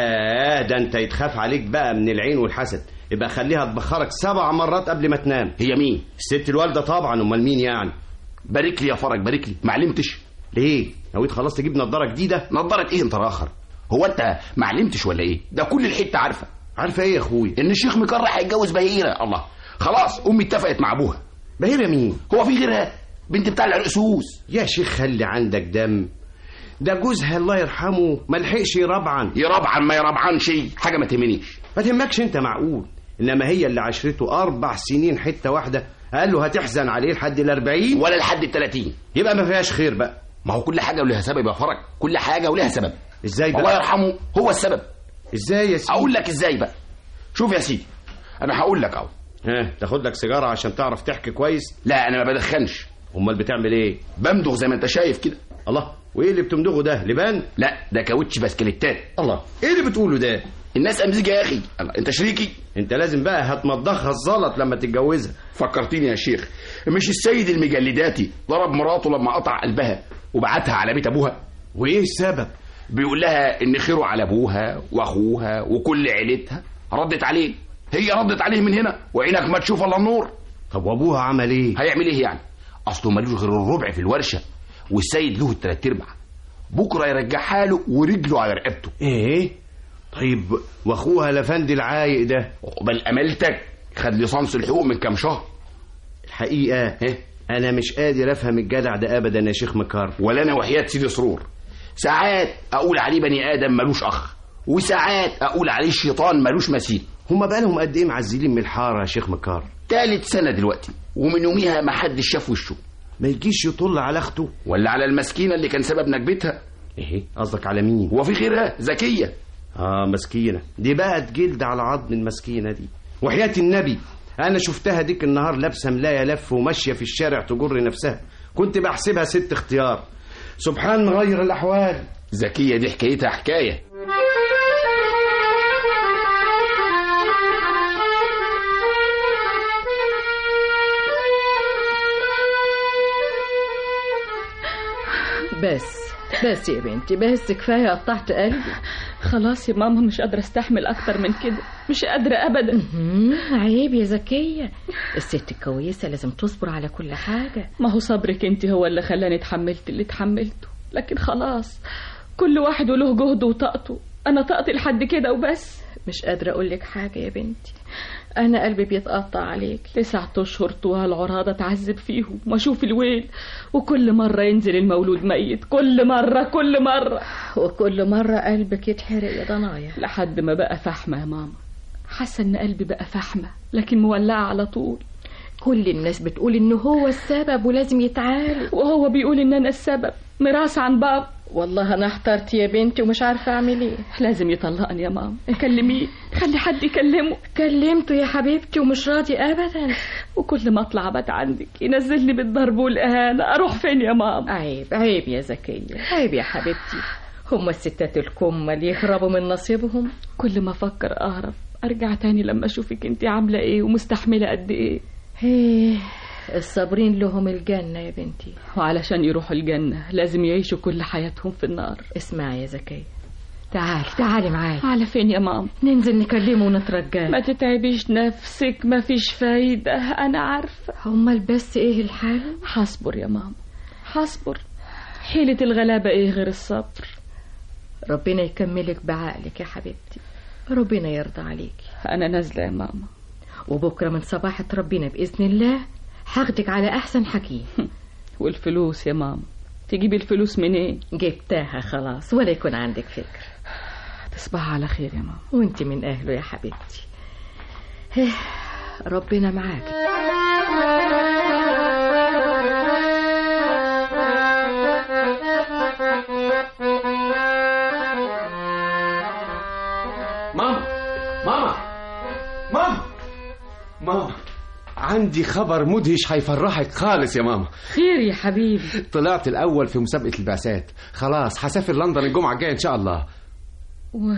لا ده انت يتخاف عليك بقى من العين والحسد. يبقى خليها تبخرك سبع مرات قبل ما تنام. هي مين؟ الست الوالده طبعا. امال مين يعني؟ بارك لي يا فرج بارك لي. ما علمتش ليه؟ نويت خلاص تجيب نضاره جديده؟ نضاره ايه انت راخر؟ هو انت ما علمتش ولا ايه؟ ده كل الحته عارفه. عارفه ايه يا اخويا؟ ان الشيخ مكرح هيتجوز بهيره. الله، خلاص امي اتفقت مع ابوها. بهيره مين؟ هو في غيرها؟ بنت بتاع العرقسوس. يا شيخ خلي عندك دم، ده جوزها الله يرحمه ما لحقش يربعن. يربعن ما يربعن شيء، حاجه ما تهمنيش. ما تهمكش انت معقول؟ انما هي اللي عشرته اربع سنين حته واحده قال له هتحزن عليه لحد الاربعين ولا لحد التلاتين. يبقى ما فيهاش خير بقى. ما هو كل حاجه ولها سبب يا فرج، كل حاجه ولها سبب. ازاي بقى؟ الله يرحمه هو السبب. ازاي يا سيدي؟ اقول لك ازاي بقى. شوف يا سيدي انا هقول لك اهو. ها تاخد لك سيجاره عشان تعرف تحكي كويس؟ لا انا ما بدخنش. امال بتعمل ايه؟ بمضغ زي ما انت شايف كده. الله، وايه اللي بتمضغه ده؟ لبان؟ لا ده كاوتش بسكليتات. الله، ايه اللي بتقوله ده؟ الناس امزجه يا اخي. الله، انت شريكي. انت لازم بقى هتمضخها الزلط لما تتجوزها. فكرتيني يا شيخ، مش السيد المجلداتي ضرب مراته لما قطع قلبها وبعتها على بيت ابوها؟ وايه السبب؟ بيقول لها ان خيره على ابوها واخوها وكل عيلتها. ردت عليه، هي ردت عليه من هنا وعينك ما تشوف الا النور. طب وابوها عمل ايه؟ هيعمل ايه يعني؟ اصله ملوش غير الربع في الورشه والسيد له التلات ارباع. بكره يرجعها له ورجله على رقبته. ايه؟ طيب واخوها لفندي العايق ده؟ بل املتك خد ليسانس الحقوق من كام شهر. الحقيقه إيه؟ انا مش قادر افهم الجدع ده ابدا يا شيخ مكار. ولا انا وحياة سيدي سرور. ساعات اقول عليه بني ادم ملوش اخ، وساعات اقول عليه الشيطان ملوش مثيل. هما بقالهم قد ايه معزلين من الحاره يا شيخ مكار؟ تالت سنه دلوقتي، ومن يوميها ما حدش شاف وشه. ما يجيش يطل على اخته ولا على المسكينه اللي كان سبب نكبتها؟ ايه قصدك على مين؟ هو في غيرها؟ زكيه. اه مسكينه دي بقى جلد على عظم المسكينه دي. وحياة النبي انا شفتها ديك النهار لابسه ملايه لف وماشيه في الشارع تجر نفسها، كنت بحسبها ست اختيار. سبحان مغير الاحوال. زكيه دي حكايتها حكايه. بس بس يا بنتي بس كفايه قطعت قلبي. خلاص يا ماما مش قادره استحمل اكتر من كده، مش قادره ابدا. عيب يا زكيه، الست الكويسه لازم تصبر على كل حاجه. ما هو صبرك انت هو اللي خلاني اتحملت اللي اتحملته، لكن خلاص كل واحد وله جهده وطاقته. انا طاقتي لحد كده وبس. مش قادره اقول لك حاجه يا بنتي، انا قلبي بيتقطع عليك. تسعة اشهر طوال عراضه اتعذب فيهم واشوف الويل، وكل مره ينزل المولود ميت، كل مره كل مره وكل مره قلبك يتحرق يا ضنايا، لحد ما بقى فحمه يا ماما. حاسه ان قلبي بقى فحمه لكن مولعه على طول. كل الناس بتقول إنه هو السبب ولازم يتعالج، وهو بيقول إن أنا السبب، ميراث عن باب. والله أنا احترت يا بنتي ومش عارفة أعمل إيه. لازم يطلقني يا ماما. كلميه، خلي حد يكلمه. كلمته يا حبيبتي ومش راضي أبدا، وكل ما أطلع بات عندك ينزلني بالضرب والإهانة. أروح فين يا ماما؟ عيب عيب يا زكية، عيب يا حبيبتي. هما الستات الكمل يهربوا من نصيبهم؟ كل ما أفكر أهرب أرجع تاني لما أشوفك أنت عاملة إيه ومستحملة قد إيه. هيه، الصابرين لهم الجنة يا بنتي، وعلشان يروحوا الجنة لازم يعيشوا كل حياتهم في النار. اسمعي يا زكية، تعالي تعالي معايا. على فين يا ماما؟ ننزل نكلمه ونترجاه. ما تتعبيش نفسك، ما فيش فايدة، أنا عارفة. امال بس إيه الحال؟ حصبر يا ماما، حصبر. حيلة الغلابة إيه غير الصبر؟ ربنا يكملك بعقلك يا حبيبتي، ربنا يرضى عليكي. أنا نازلة يا ماما، وبكرة من صباحة ربنا بإذن الله هاخدك على أحسن حكيم. والفلوس يا ماما، تجيبي الفلوس منين؟ إيه؟ جبتها خلاص، ولا يكون عندك فكر. تصبح على خير يا ماما. وانت من أهله يا حبيبتي. ربنا معاك. ماما ماما ماما ماما، عندي خبر مدهش هيفرحك خالص يا ماما. خير يا حبيبي؟ طلعت الأول في مسابقة البعثات، خلاص هسافر لندن الجمعة الجاية إن شاء الله. و...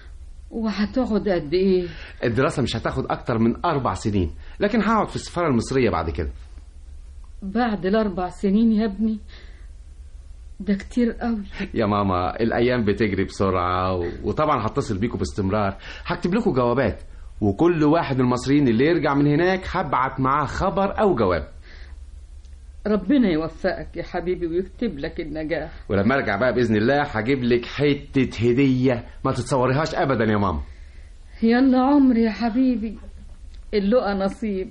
وهتقعد قد إيه؟ الدراسة مش هتاخد أكتر من أربع سنين، لكن هقعد في السفارة المصرية بعد كده. بعد الأربع سنين يا ابني؟ ده كتير قوي يا ماما، الأيام بتجري بسرعة و... وطبعا هتصل بيكم باستمرار، هكتب لكم جوابات، وكل واحد من المصريين اللي يرجع من هناك هبعت معاه خبر أو جواب. ربنا يوفقك يا حبيبي ويكتب لك النجاح. ولما ارجع بقى بإذن الله هجيب لك حتة هدية ما تتصوريهاش أبدا يا ماما. يلا عمري يا حبيبي، اللقى نصيب.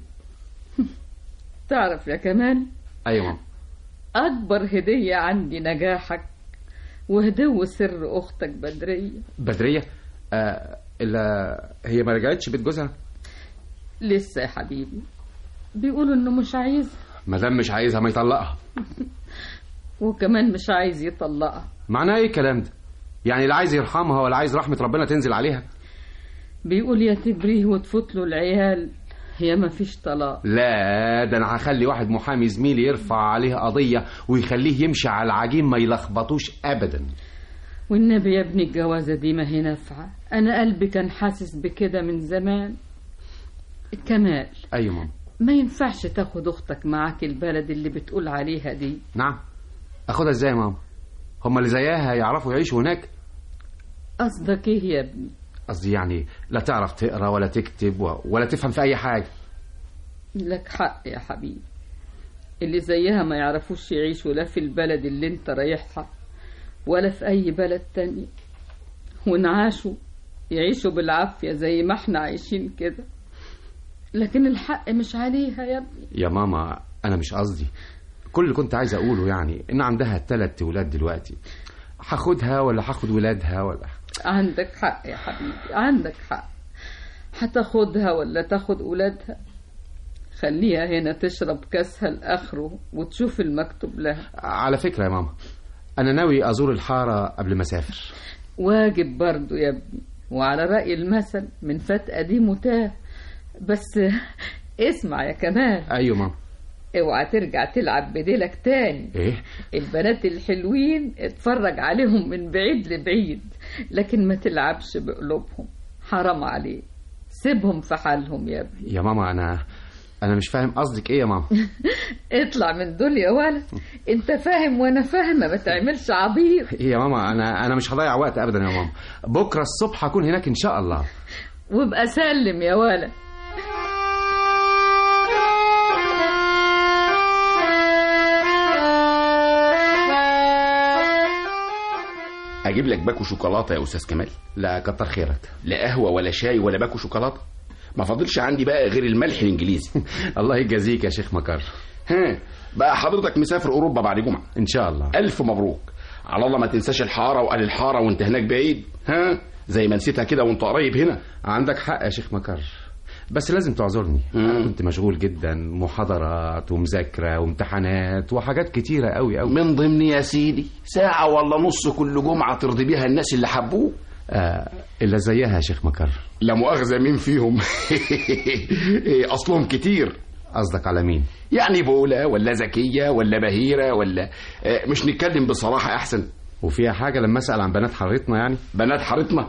تعرف يا كمال؟ أيوة ماما. أكبر هدية عندي نجاحك، وهدو سر أختك بدرية. بدرية؟ آه إلا هي ما رجعتش بيت جوزها؟ لسه يا حبيبي، بيقولوا إنه مش عايزها. مادام مش عايزها ما يطلقها. وكمان مش عايز يطلقها. معناه ايه الكلام ده؟ يعني لا عايز يرحمها ولا عايز رحمة ربنا تنزل عليها؟ بيقول يا تبريه وتفوت له العيال، هي ما فيش طلاق. لا، ده انا هخلي واحد محامي زميلي يرفع عليه قضية ويخليه يمشي على العجين ما يلخبطوش ابدا. والنبي يا ابني الجوازة دي ما هي نافعة، انا قلبي كان حاسس بكده من زمان. كمال. ايوه ماما. ما ينفعش تاخد اختك معاك البلد اللي بتقول عليها دي. نعم، اخدها ازاي يا ماما؟ هما اللي زيها يعرفوا يعيشوا هناك؟ قصدك ايه يا ابني؟ قصدي يعني لا تعرف تقرا ولا تكتب ولا تفهم في اي حاجة. لك حق يا حبيبي، اللي زيها ما يعرفوش يعيشوا لا في البلد اللي انت رايحها ولا في اي بلد تاني، ونعاشوا يعيشوا بالعافية زي ما احنا عايشين كده. لكن الحق مش عليها يا ابني. يا ماما انا مش قصدي، كل اللي كنت عايز اقوله يعني ان عندها ثلاث ولاد دلوقتي، هاخدها ولا هاخد ولادها ولا؟ عندك حق يا حبيبي، عندك حق. هتاخدها ولا تاخد ولادها؟ خليها هنا تشرب كاسها لاخره وتشوف المكتوب لها. على فكرة يا ماما، انا ناوي ازور الحارة قبل ما اسافر. واجب برضو يا ابني، وعلى رأي المثل من فات قديم وتاه. بس اسمع يا كمال. ايوه ماما. اوعى ترجع تلعب بديلك تاني. ايه؟ البنات الحلوين اتفرج عليهم من بعيد لبعيد، لكن ما تلعبش بقلوبهم، حرام عليك. سيبهم في حالهم يا ابني. يا ماما انا انا مش فاهم قصدك ايه يا ماما. اطلع من دول يا ولد، انت فاهم وانا فاهمه، ما تعملش عبيط. يا ماما انا انا مش هضيع وقت ابدا يا ماما، بكره الصبح هكون هناك ان شاء الله. وابقى سلم يا ولد. اجيب لك باكو شوكولاته يا استاذ كمال؟ لا كتر خيرك. لا قهوه ولا شاي ولا باكو شوكولاته، ما فاضلش عندي بقى غير الملح الانجليزي. الله يجازيك يا شيخ مكار. ها بقى حضرتك مسافر اوروبا بعد جمعه ان شاء الله. الف مبروك. على الله ما تنساش الحاره وقال الحاره وانت هناك بعيد، ها زي ما نسيتها كده وانت قريب هنا. عندك حق يا شيخ مكار، بس لازم تعذرني. انا كنت مشغول جدا، محاضرات ومذاكره وامتحانات وحاجات كتيره قوي قوي. من ضمن يا سيدي ساعه ولا نص كل جمعه ترضي بيها الناس اللي حبوه. آه الا زيها يا شيخ مكر. لا مؤاخذه، مين فيهم؟ اصلهم كتير. قصدك على مين؟ يعني بولا ولا زكيه ولا بهيره ولا آه مش نتكلم بصراحه احسن. وفيها حاجه لما اسال عن بنات حارتنا؟ يعني بنات حارتنا؟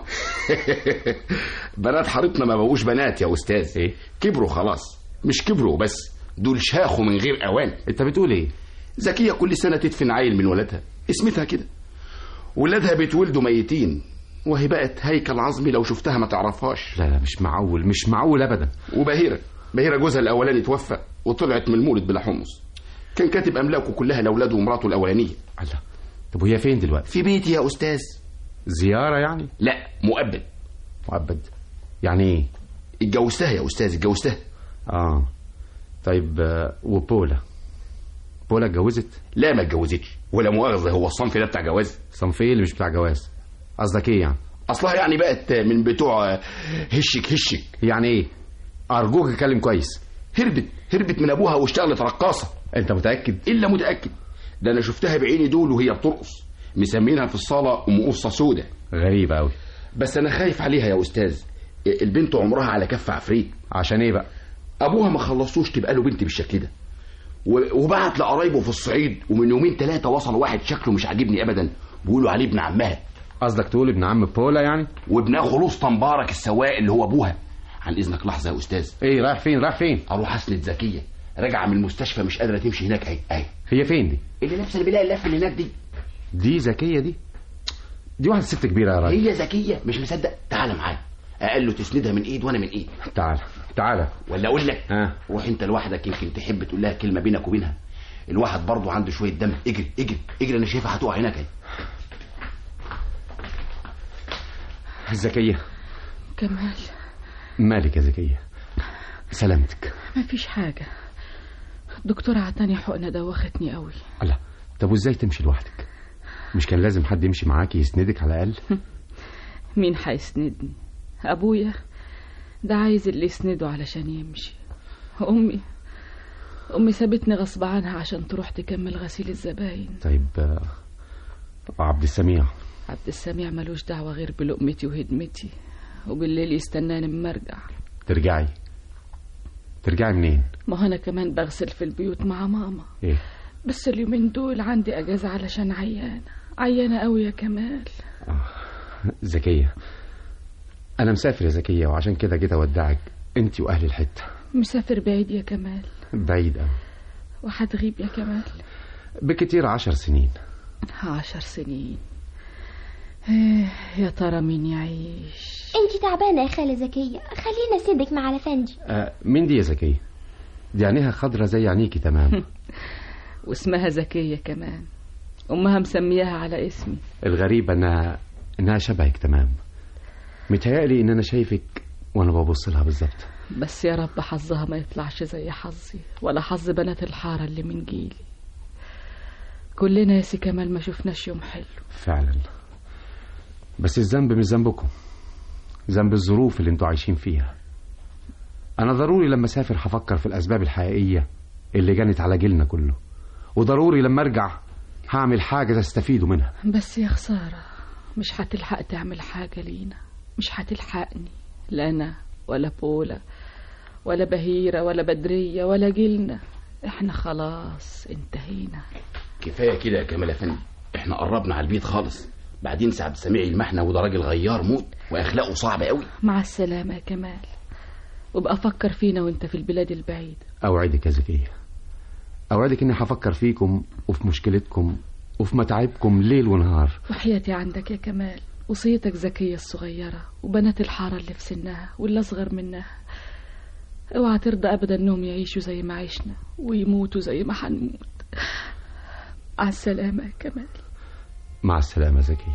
بنات حارتنا ما بقوش بنات يا استاذ. ايه؟ كبروا خلاص. مش كبروا بس، دول شاخوا من غير اوان. انت بتقول ايه؟ زكيه كل سنه تدفن عيل من ولدها، اسمتها كده. ولادها بيتولدوا ميتين، وهي بقت هيكل عظمي لو شفتها ما تعرفهاش. لا لا مش معقول، مش معقول ابدا. وبهيره بهيره جوزها الاولاني توفى وطلعت من المولد بلا حمص. كان كاتب املاكه كلها لاولاده ومراته الاولانيه. الله. طب وهي فين دلوقتي؟ في بيتي يا استاذ. زياره يعني؟ لا مؤبد. مؤبد يعني ايه؟ اتجوزتها يا استاذ، اتجوزتها. اه طيب. وبولا بولا اتجوزت؟ لا ما اتجوزتش. ولا مؤاخذه، هو الصنف ده بتاع جواز؟ صنف ايه اللي مش بتاع جواز؟ قصدك ايه يعني؟ اصلها يعني بقت من بتوع هشك هشك. يعني ايه؟ ارجوك اتكلم كويس. هربت هربت من ابوها واشتغلت رقاصه. انت متاكد؟ الا متاكد، ده انا شفتها بعيني دول وهي بترقص، مسمينها في الصاله ام قصه سودة. غريبه قوي. بس انا خايف عليها يا استاذ. البنت عمرها على كف عفريت. عشان ايه بقى؟ ابوها ما خلصوش تبقى له بنت بالشكل ده، وبعت لقرايبه في الصعيد، ومن يومين ثلاثه وصل واحد شكله مش عاجبني ابدا، بيقولوا عليه ابن عمها. قصدك تقول ابن عم بولا يعني؟ وابن خلوص مبارك السواق اللي هو ابوها. عن اذنك لحظه يا استاذ. ايه رايح فين؟ رايح فين؟ اروح اسند زكيه، راجعه من المستشفى مش قادره تمشي هناك. اهي اهي. هي فين دي؟ اللي لابسه البلاء اللف اللي هناك دي. دي زكيه دي؟ دي واحده ست كبيره يا راجل. هي زكيه. مش مصدق؟ تعال معايا. قال له تسندها من ايد وانا من ايد. تعال تعال. ولا اقول لك؟ ها. روح انت لوحدك، يمكن تحب تقول لها كلمه بينك وبينها. الواحد برضه عنده شويه دم. اجري اجري اجري، انا شايفها هتقع هناك اهي. زكيه. كمال. مالك يا زكيه؟ سلامتك؟ ما فيش حاجه، الدكتوره عطاني حقنه دوختني قوي. الله. طب وازاي تمشي لوحدك؟ مش كان لازم حد يمشي معاكي يسندك على الاقل؟ مين هيسندني؟ ابويا ده عايز اللي يسنده علشان يمشي. امي امي سابتني غصب عنها عشان تروح تكمل غسيل الزباين. طيب عبد السميع؟ عبد السميع ملوش دعوه غير بلقمتي وهدمتي، وبالليل يستناني اما ارجع. ترجعي؟ ترجعي منين؟ ما هو انا كمان بغسل في البيوت مع ماما. ايه؟ بس اليومين دول عندي اجازه علشان عيانه عيانه قوي يا كمال. آه. زكيه انا مسافر يا زكيه، وعشان كده جيت اودعك انت واهل الحته. مسافر بعيد يا كمال؟ بعيد قوي. وهتغيب يا كمال؟ بكتير عشر سنين. عشر سنين؟ ايه يا ترى مين يعيش؟ انت تعبانه يا خاله زكيه، خلينا اسيبك مع الافندي. آه مين دي يا زكيه؟ دي عينيها خضرة زي عينيكي تمام. واسمها زكيه كمان، امها مسمياها على اسمي. الغريب انها انها شبهك تمام. متهيألي ان انا شايفك وانا ببص لها بالظبط. بس يا رب حظها ما يطلعش زي حظي ولا حظ بنات الحاره اللي من جيلي. كلنا يا سي كمال ما شفناش يوم حلو. فعلا. بس الذنب مش ذنبكم، ذنب الظروف اللي انتوا عايشين فيها. انا ضروري لما اسافر هفكر في الاسباب الحقيقيه اللي جنت على جيلنا كله، وضروري لما ارجع هعمل حاجه تستفيدوا منها. بس يا خساره مش هتلحق تعمل حاجه لينا، مش هتلحقني، لا انا ولا بولا ولا بهيره ولا بدريه ولا جيلنا. احنا خلاص انتهينا. كفايه كده يا كمال افندي، احنا قربنا على البيت خالص. بعدين سعد السميع المحنه، وده راجل غيار موت واخلاقه صعبه قوي. مع السلامه يا كمال، وابقى فكر فينا وانت في البلاد البعيده. اوعدك يا زكيه، اوعدك اني هفكر فيكم وفي مشكلتكم وفي متاعبكم ليل ونهار. وحياتي عندك يا كمال، وصيتك زكيه الصغيره وبنات الحاره اللي في سنها واللي اصغر منها، اوعى ترضى ابدا انهم يعيشوا زي ما عشنا ويموتوا زي ما هنموت. مع السلامه يا كمال. مع السلامه زكيه.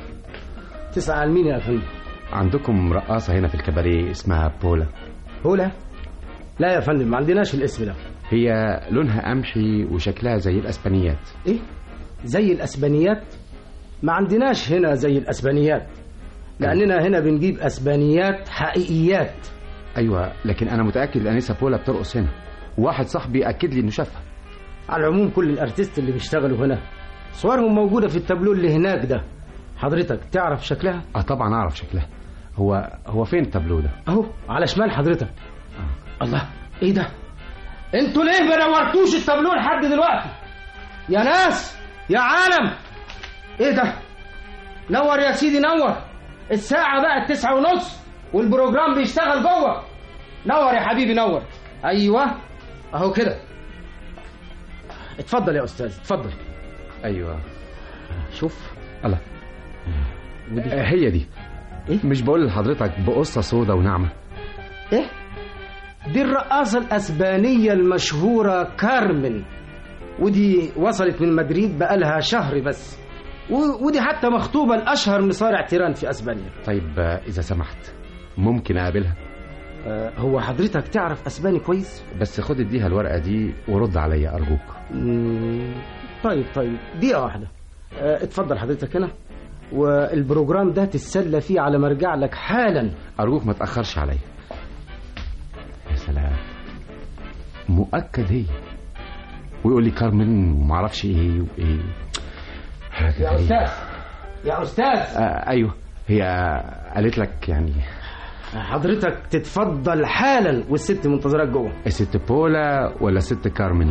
تسأل مين يا فندم؟ عندكم رقاصه هنا في الكباريه اسمها بولا؟ بولا؟ لا يا فندم، ما عندناش الاسم ده. هي لونها قمحي وشكلها زي الاسبانيات. ايه؟ زي الاسبانيات؟ ما عندناش هنا زي الاسبانيات، لاننا هنا بنجيب اسبانيات حقيقيات. ايوه لكن انا متاكد الانسه بولا بترقص هنا، واحد صاحبي اكد لي انه شافها. على العموم كل الارتيست اللي بيشتغلوا هنا صورهم موجوده في التابلو اللي هناك ده. حضرتك تعرف شكلها؟ اه طبعا اعرف شكلها. هو هو فين التابلو ده؟ اهو على شمال حضرتك. آه. الله، ايه ده؟ انتوا ليه ما نورتوش التابلو لحد دلوقتي يا ناس يا عالم؟ ايه ده؟ نور يا سيدي نور. الساعه بقت تسعة ونص والبروجرام بيشتغل جوه. نور يا حبيبي نور. ايوه اهو كده. اتفضل يا استاذ اتفضل. ايوه شوف. الله ودي. آه هي دي. إيه؟ مش بقول لحضرتك بقصه سودا وناعمه؟ ايه دي الرقاصه الاسبانيه المشهوره كارمن، ودي وصلت من مدريد بقالها شهر بس، ودي حتى مخطوبه لاشهر مصارع تيران في اسبانيا. طيب اذا سمحت ممكن اقابلها؟ آه هو حضرتك تعرف اسباني كويس؟ بس خد اديها الورقه دي ورد عليا ارجوك. طيب طيب دقيقه واحده. آه اتفضل حضرتك هنا، والبروجرام ده تتسلى فيه على ما ارجع لك حالا. ارجوك ما تاخرش عليا. يا سلام، مؤكد هي. ويقول لي كارمن وما اعرفش ايه وايه. يا استاذ يا استاذ. آه ايوه هي قالت لك يعني. حضرتك تتفضل حالا والست منتظراك جوه. الست بولا ولا ست كارمن؟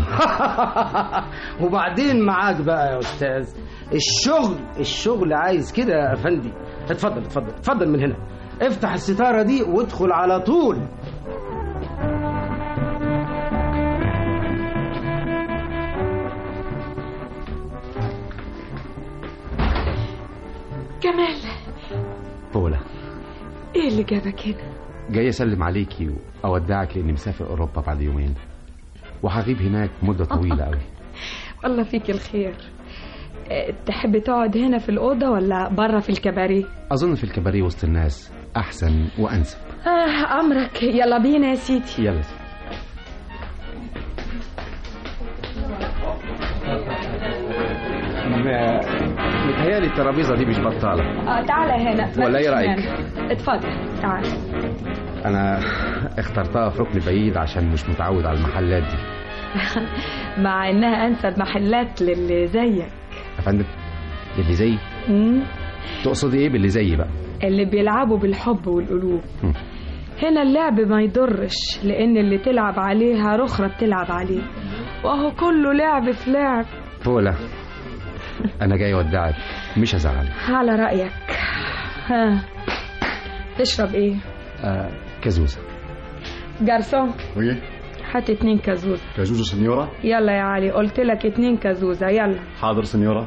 وبعدين معاك بقى يا استاذ. الشغل الشغل عايز كده يا افندي. اتفضل اتفضل اتفضل من هنا. افتح الستاره دي وادخل على طول. جمال. بولا ايه اللي جابك هنا؟ جاي اسلم عليكي واودعك لاني مسافر اوروبا بعد يومين، وهغيب هناك مده طويله قوي. والله فيك الخير. تحب تقعد هنا في الاوضه ولا بره في الكباريه؟ اظن في الكباريه وسط الناس احسن وانسب. اه امرك. يلا بينا يا سيدي. يلا. متهيألي الترابيزه دي مش بطاله. اه تعالى هنا. ولا ايه رايك؟ اتفضل تعال. انا اخترتها في ركن بعيد عشان مش متعود على المحلات دي. مع انها انسب محلات للي زيك. يا فندم اللي زيي؟ تقصدي ايه باللي زيي بقى؟ اللي بيلعبوا بالحب والقلوب. م. هنا اللعب ما يضرش، لان اللي تلعب عليها رخرة بتلعب عليه، وهو كله لعب في لعب. بولا انا جاي اودعك مش هزعلك. على رايك. ها تشرب ايه؟ آه كازوزه. جارسون. وي هات اتنين كازوزه. كازوزه سنيورا. يلا يا علي قلت لك اتنين كازوزه. يلا. حاضر سنيورا.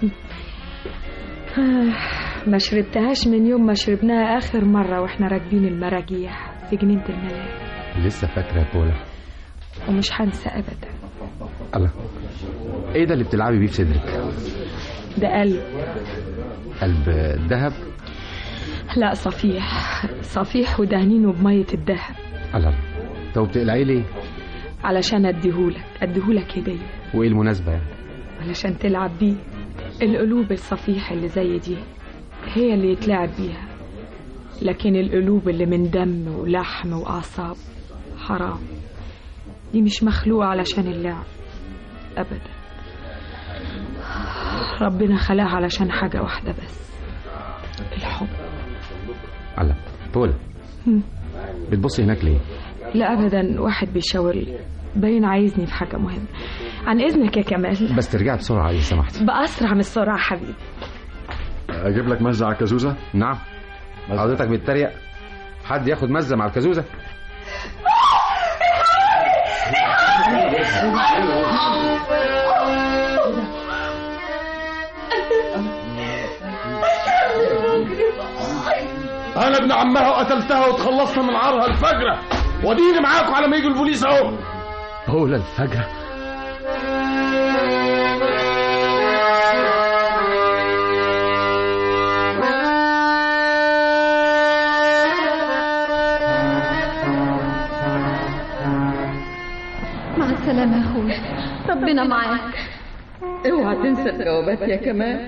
ما شربتهاش من يوم ما شربناها اخر مره واحنا راكبين المراجيح في جنينه الملاهي. لسه فاكره يا بولا؟ ومش هنسى ابدا. الله، ايه ده اللي بتلعبي بيه في صدرك؟ ده قلب. قلب ذهب؟ لا صفيح. صفيح ودهنينه بميه الذهب. الله، طب بتقلعيه ليه؟ علشان اديهولك اديهولك هديه. وايه المناسبه يعني؟ علشان تلعب بيه. القلوب الصفيح اللي زي دي هي اللي يتلعب بيها، لكن القلوب اللي من دم ولحم واعصاب حرام. دي مش مخلوقه علشان اللعب ابدا. ربنا خلاها علشان حاجه واحده بس، الحب. الله، بولا بتبصي هناك ليه؟ لا ابدا، واحد بيشاور لي، باين عايزني في حاجه مهمه. عن اذنك يا كمال. بس ترجع بسرعه اذا سمحت. باسرع من السرعه حبيبي. اجيب لك مزه على الكازوزه؟ نعم. حضرتك بتتريق؟ حد ياخد مزه مع الكازوزه؟ انا ابن عمها وقتلتها وتخلصنا من عارها الفجرة، وديني معاكم على ما يجي البوليس اهو. بولا الفجرة؟ مع السلامة يا اخويا، ربنا معاك. اوعى تنسى الجوابات يا كمال.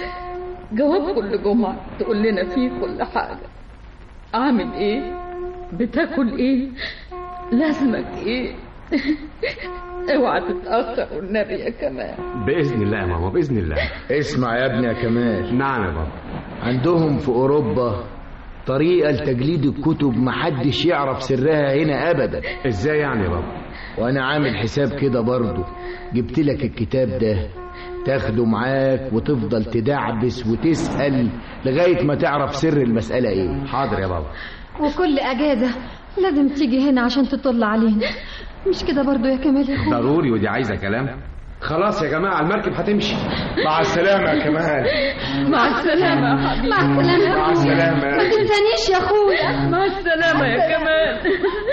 جواب كل جمعة تقول لنا فيه كل حاجة. عامل ايه؟ بتاكل ايه؟ لازمك ايه؟ اوعى تتأخر والنبي يا كمال. بإذن الله يا ماما، بإذن الله. اسمع يا ابني يا كمال. نعم يا بابا. عندهم في أوروبا طريقة لتجليد الكتب محدش يعرف سرها هنا أبدا. ازاي يعني يا بابا؟ وأنا عامل حساب كده برضه. جبت لك الكتاب ده تاخده معاك وتفضل تدعبس وتسأل لغاية ما تعرف سر المسألة ايه. حاضر يا بابا. وكل أجازة لازم تيجي هنا عشان تطل علينا، مش كده برضو يا كمال يا اخويا؟ ضروري، ودي عايزة كلام. خلاص يا جماعة المركب هتمشي. مع السلامة يا كمال. مع السلامة يا حبيبي. مع السلامة يا مع السلامة. ما تنسانيش يا اخويا. مع السلامة يا كمال.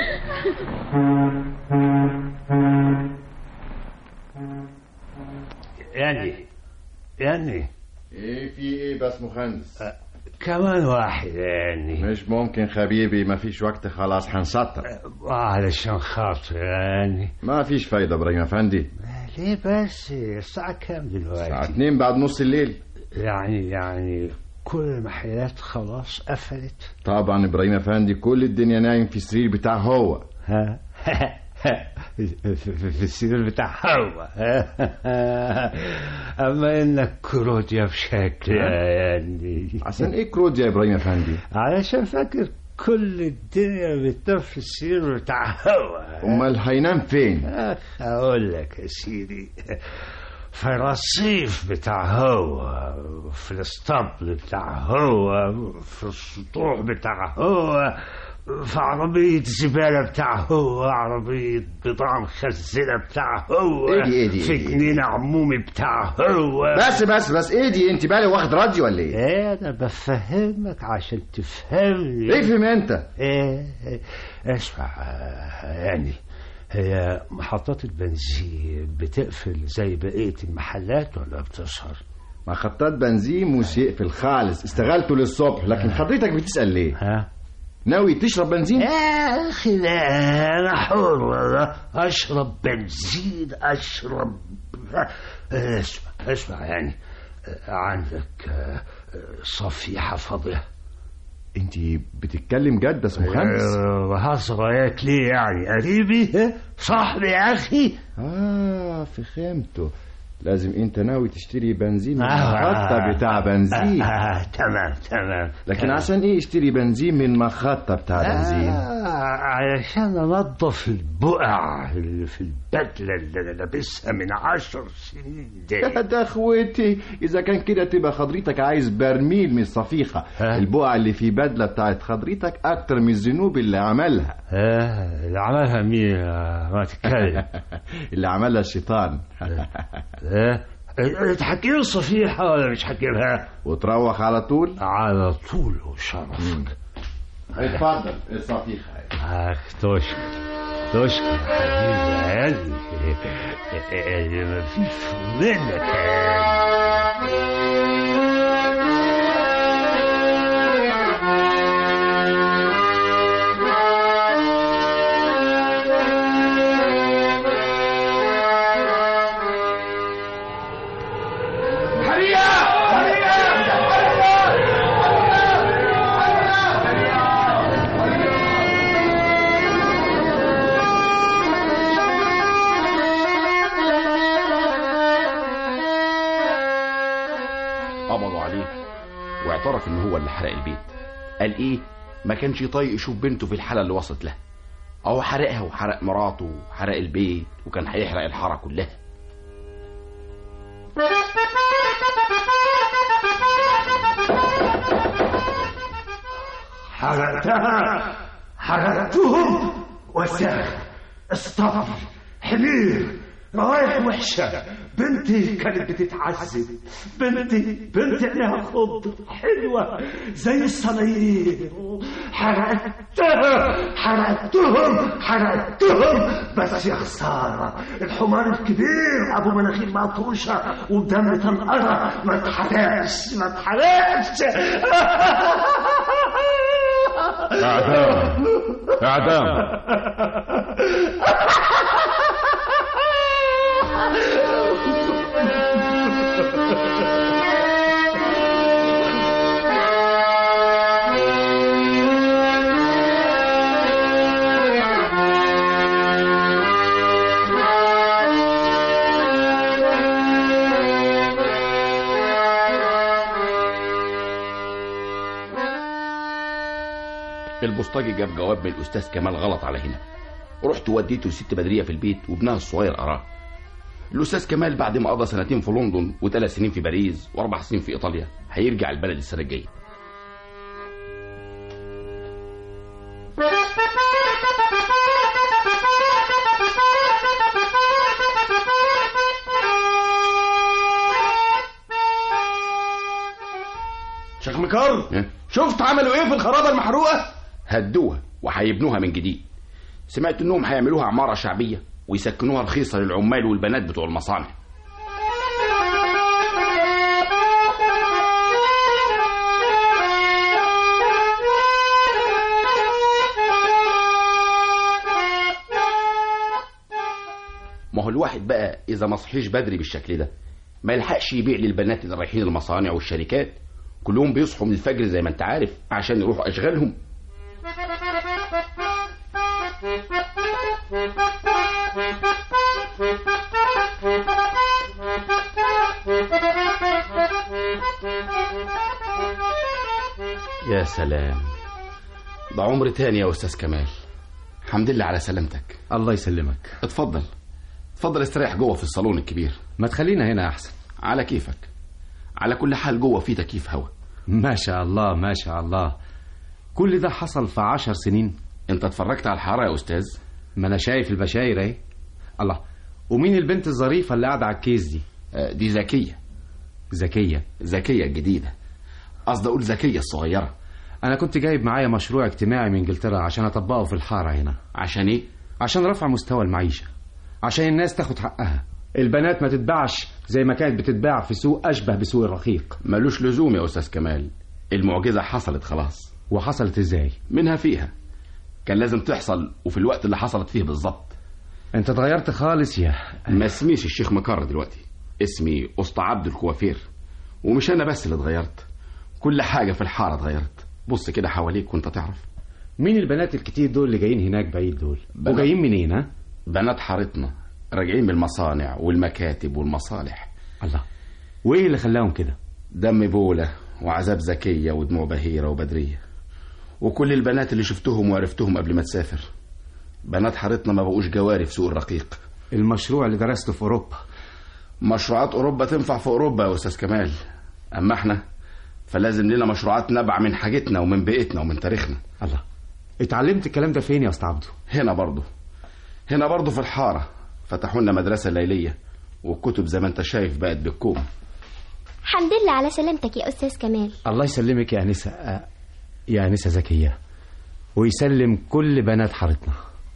يعني يعني ايه في ايه بس مهندس؟ أه كمان واحد يعني. مش ممكن حبيبي، ما فيش وقت، خلاص هنسطر. علشان خاطر يعني. ما فيش فايدة ابراهيم افندي. ليه بس؟ الساعة كام دلوقتي؟ الساعة اتنين بعد نص الليل. يعني يعني كل المحلات خلاص قفلت؟ طبعا ابراهيم افندي كل الدنيا نايم في السرير بتاع هو. ها في السرير بتاع هو. اما انك كروديا بشكل يعني. عشان ايه كروديا يا ابراهيم افندي؟ علشان فاكر كل الدنيا بتنام في السرير بتاع هو. امال هينام فين؟ اقول لك يا سيدي، في الرصيف بتاع هو، في الاسطبل بتاع هو، في السطوح بتاع هو، في عربية زبالة بتاع هو، عربية بضاعة مخزنة بتاع هو، ايه دي ايه دي في إيه دي؟ جنينة عمومي بتاع هو. بس بس بس ايه دي؟ انت بالي واخد راديو ولا ايه؟ ايه انا بفهمك عشان تفهمني. افهم انت. ايه, إيه اسمع يعني، هي محطات البنزين بتقفل زي بقية المحلات ولا بتسهر؟ محطات بنزين مش يقفل خالص، استغلته للصبح، لكن حضرتك بتسأل ليه؟ ها؟ ناوي تشرب بنزين؟ يا أخي أنا حر، أشرب بنزين أشرب. اسمع اسمع يعني، عندك صفيحة فاضية؟ انت بتتكلم جد بس مهندس؟ هصريك ليه يعني؟ قريبي صاحبي يا أخي. آه فهمته، لازم انت ناوي تشتري بنزين من المخطة بتاع بنزين. آه آه تمام تمام. لكن تمام. عشان ايه اشتري بنزين من مخطة بتاع بنزين؟ آه علشان انضف البقع اللي في البدلة اللي انا لابسها من عشر سنين دي. يا ده اخوتي، اذا كان كده تبقى خضريتك عايز برميل من الصفيحة. البقع اللي في بدلة بتاعت خضريتك اكتر من الذنوب اللي عملها. آه اللي عملها مين؟ ما تتكلم. اللي عملها الشيطان. ايه تحكي له الصفيحة ولا مش حكيلها؟ وتروح على طول؟ على طول وشرفك. اتفضل الصفيحة. اخ تشكر تشكر حبيبي اللي ما فيش منك واعترف ان هو اللي حرق البيت. قال ايه؟ ما كانش طايق يشوف بنته في الحالة اللي وصلت لها. اهو حرقها وحرق مراته وحرق البيت، وكان هيحرق الحارة كلها. حرقتها حرقتهم وساخ اسطبل حمير روايح وحشة. بنتي كانت بتتعذب، بنتي بنتي عليها خض حلوة زي الصنايير. حرقتها حرقتهم حرقتهم بس يا خسارة الحمار الكبير أبو مناخير مطروشة ودم تنقرة ما اتحرقش ما اتحرقش. اعدام اعدام. البوسطجي جاب جواب من الاستاذ كمال غلط على هنا. رحت وديته لست بدريه في البيت وابنها الصغير قراه. الاستاذ كمال بعد ما قضى سنتين في لندن وثلاث سنين في باريس واربع سنين في ايطاليا هيرجع البلد السنه الجايه. شيخ مكار، شفت عملوا ايه في الخرابه المحروقه؟ هدوها وهيبنوها من جديد. سمعت انهم هيعملوها عماره شعبيه ويسكنوها رخيصه للعمال والبنات بتوع المصانع. ما هو الواحد بقى اذا ما صحيش بدري بالشكل ده ما يلحقش يبيع للبنات اللي رايحين المصانع والشركات. كلهم بيصحوا من الفجر زي ما انت عارف عشان يروحوا اشغالهم. يا سلام، ده عمر تاني يا استاذ كمال. الحمد لله على سلامتك. الله يسلمك. اتفضل اتفضل استريح جوه في الصالون الكبير. ما تخلينا هنا احسن. على كيفك. على كل حال جوه في تكييف هوا. ما شاء الله ما شاء الله. كل ده حصل في عشر سنين. انت اتفرجت على الحاره يا استاذ؟ ما انا شايف البشاير اهي. الله، ومين البنت الظريفه اللي قاعده على الكيس دي؟ آه دي زكيه. زكيه زكيه الجديده، قصدي اقول زكيه الصغيره. انا كنت جايب معايا مشروع اجتماعي من انجلترا عشان اطبقه في الحاره هنا. عشان ايه؟ عشان رفع مستوى المعيشه، عشان الناس تاخد حقها. البنات ما تتباعش زي ما كانت بتتباع في سوق اشبه بسوق الرقيق. ملوش لزوم يا استاذ كمال، المعجزه حصلت خلاص. وحصلت ازاي؟ منها فيها. كان لازم تحصل وفي الوقت اللي حصلت فيه بالظبط. انت اتغيرت خالص يا ما اسميش الشيخ مكار دلوقتي، اسمي اسطى عبد الكوافير. ومش انا بس اللي اتغيرت، كل حاجه في الحاره اتغيرت. بص كده حواليك وانت تعرف. مين البنات الكتير دول اللي جايين هناك بعيد دول؟ وجايين منين؟ ها؟ بنات حارتنا راجعين من المصانع والمكاتب والمصالح. الله، وايه اللي خلاهم كده؟ دم بوله وعذاب زكيه ودموع بهيره وبدريه وكل البنات اللي شفتهم وعرفتهم قبل ما تسافر. بنات حارتنا ما بقوش جواري في سوق الرقيق. المشروع اللي درسته في اوروبا. مشروعات اوروبا تنفع في اوروبا يا استاذ كمال، اما احنا فلازم لنا مشروعات نبع من حاجتنا ومن بيئتنا ومن تاريخنا. الله، اتعلمت الكلام ده فين يا استاذ عبده؟ هنا برضه هنا برضه في الحاره. فتحوا لنا مدرسه ليليه والكتب زي ما انت شايف بقت بالكوم. الحمد لله على سلامتك يا استاذ كمال. الله يسلمك يا انسه يا انسه زكيه، ويسلم كل بنات حارتنا.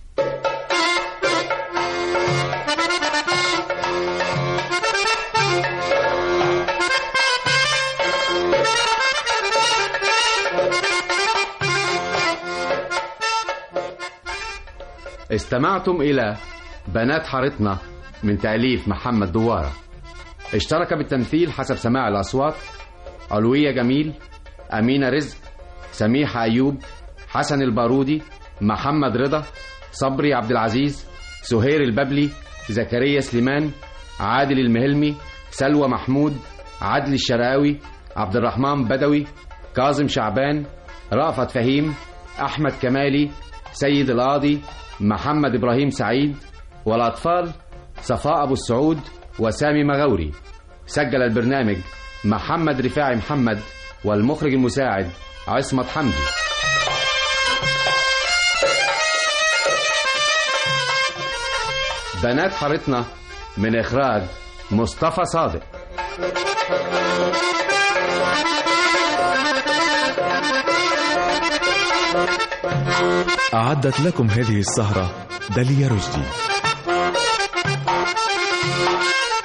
استمعتم إلى بنات حارتنا من تأليف محمد دوارة. اشترك بالتمثيل حسب سماع الأصوات علوية جميل، أمينة رزق، سميحة أيوب، حسن البارودي، محمد رضا، صبري عبد العزيز، سهير الببلي، زكريا سليمان، عادل المهلمي، سلوى محمود، عدل الشراوي، عبد الرحمن بدوي، كاظم شعبان، رأفت فهيم، أحمد كمالي، سيد القاضي، محمد إبراهيم سعيد. والأطفال صفاء أبو السعود وسامي مغوري. سجل البرنامج محمد رفاعي محمد، والمخرج المساعد عصمت حمدي. بنات حارتنا من إخراج مصطفى صادق. أعدت لكم هذه السهرة داليا رشدي.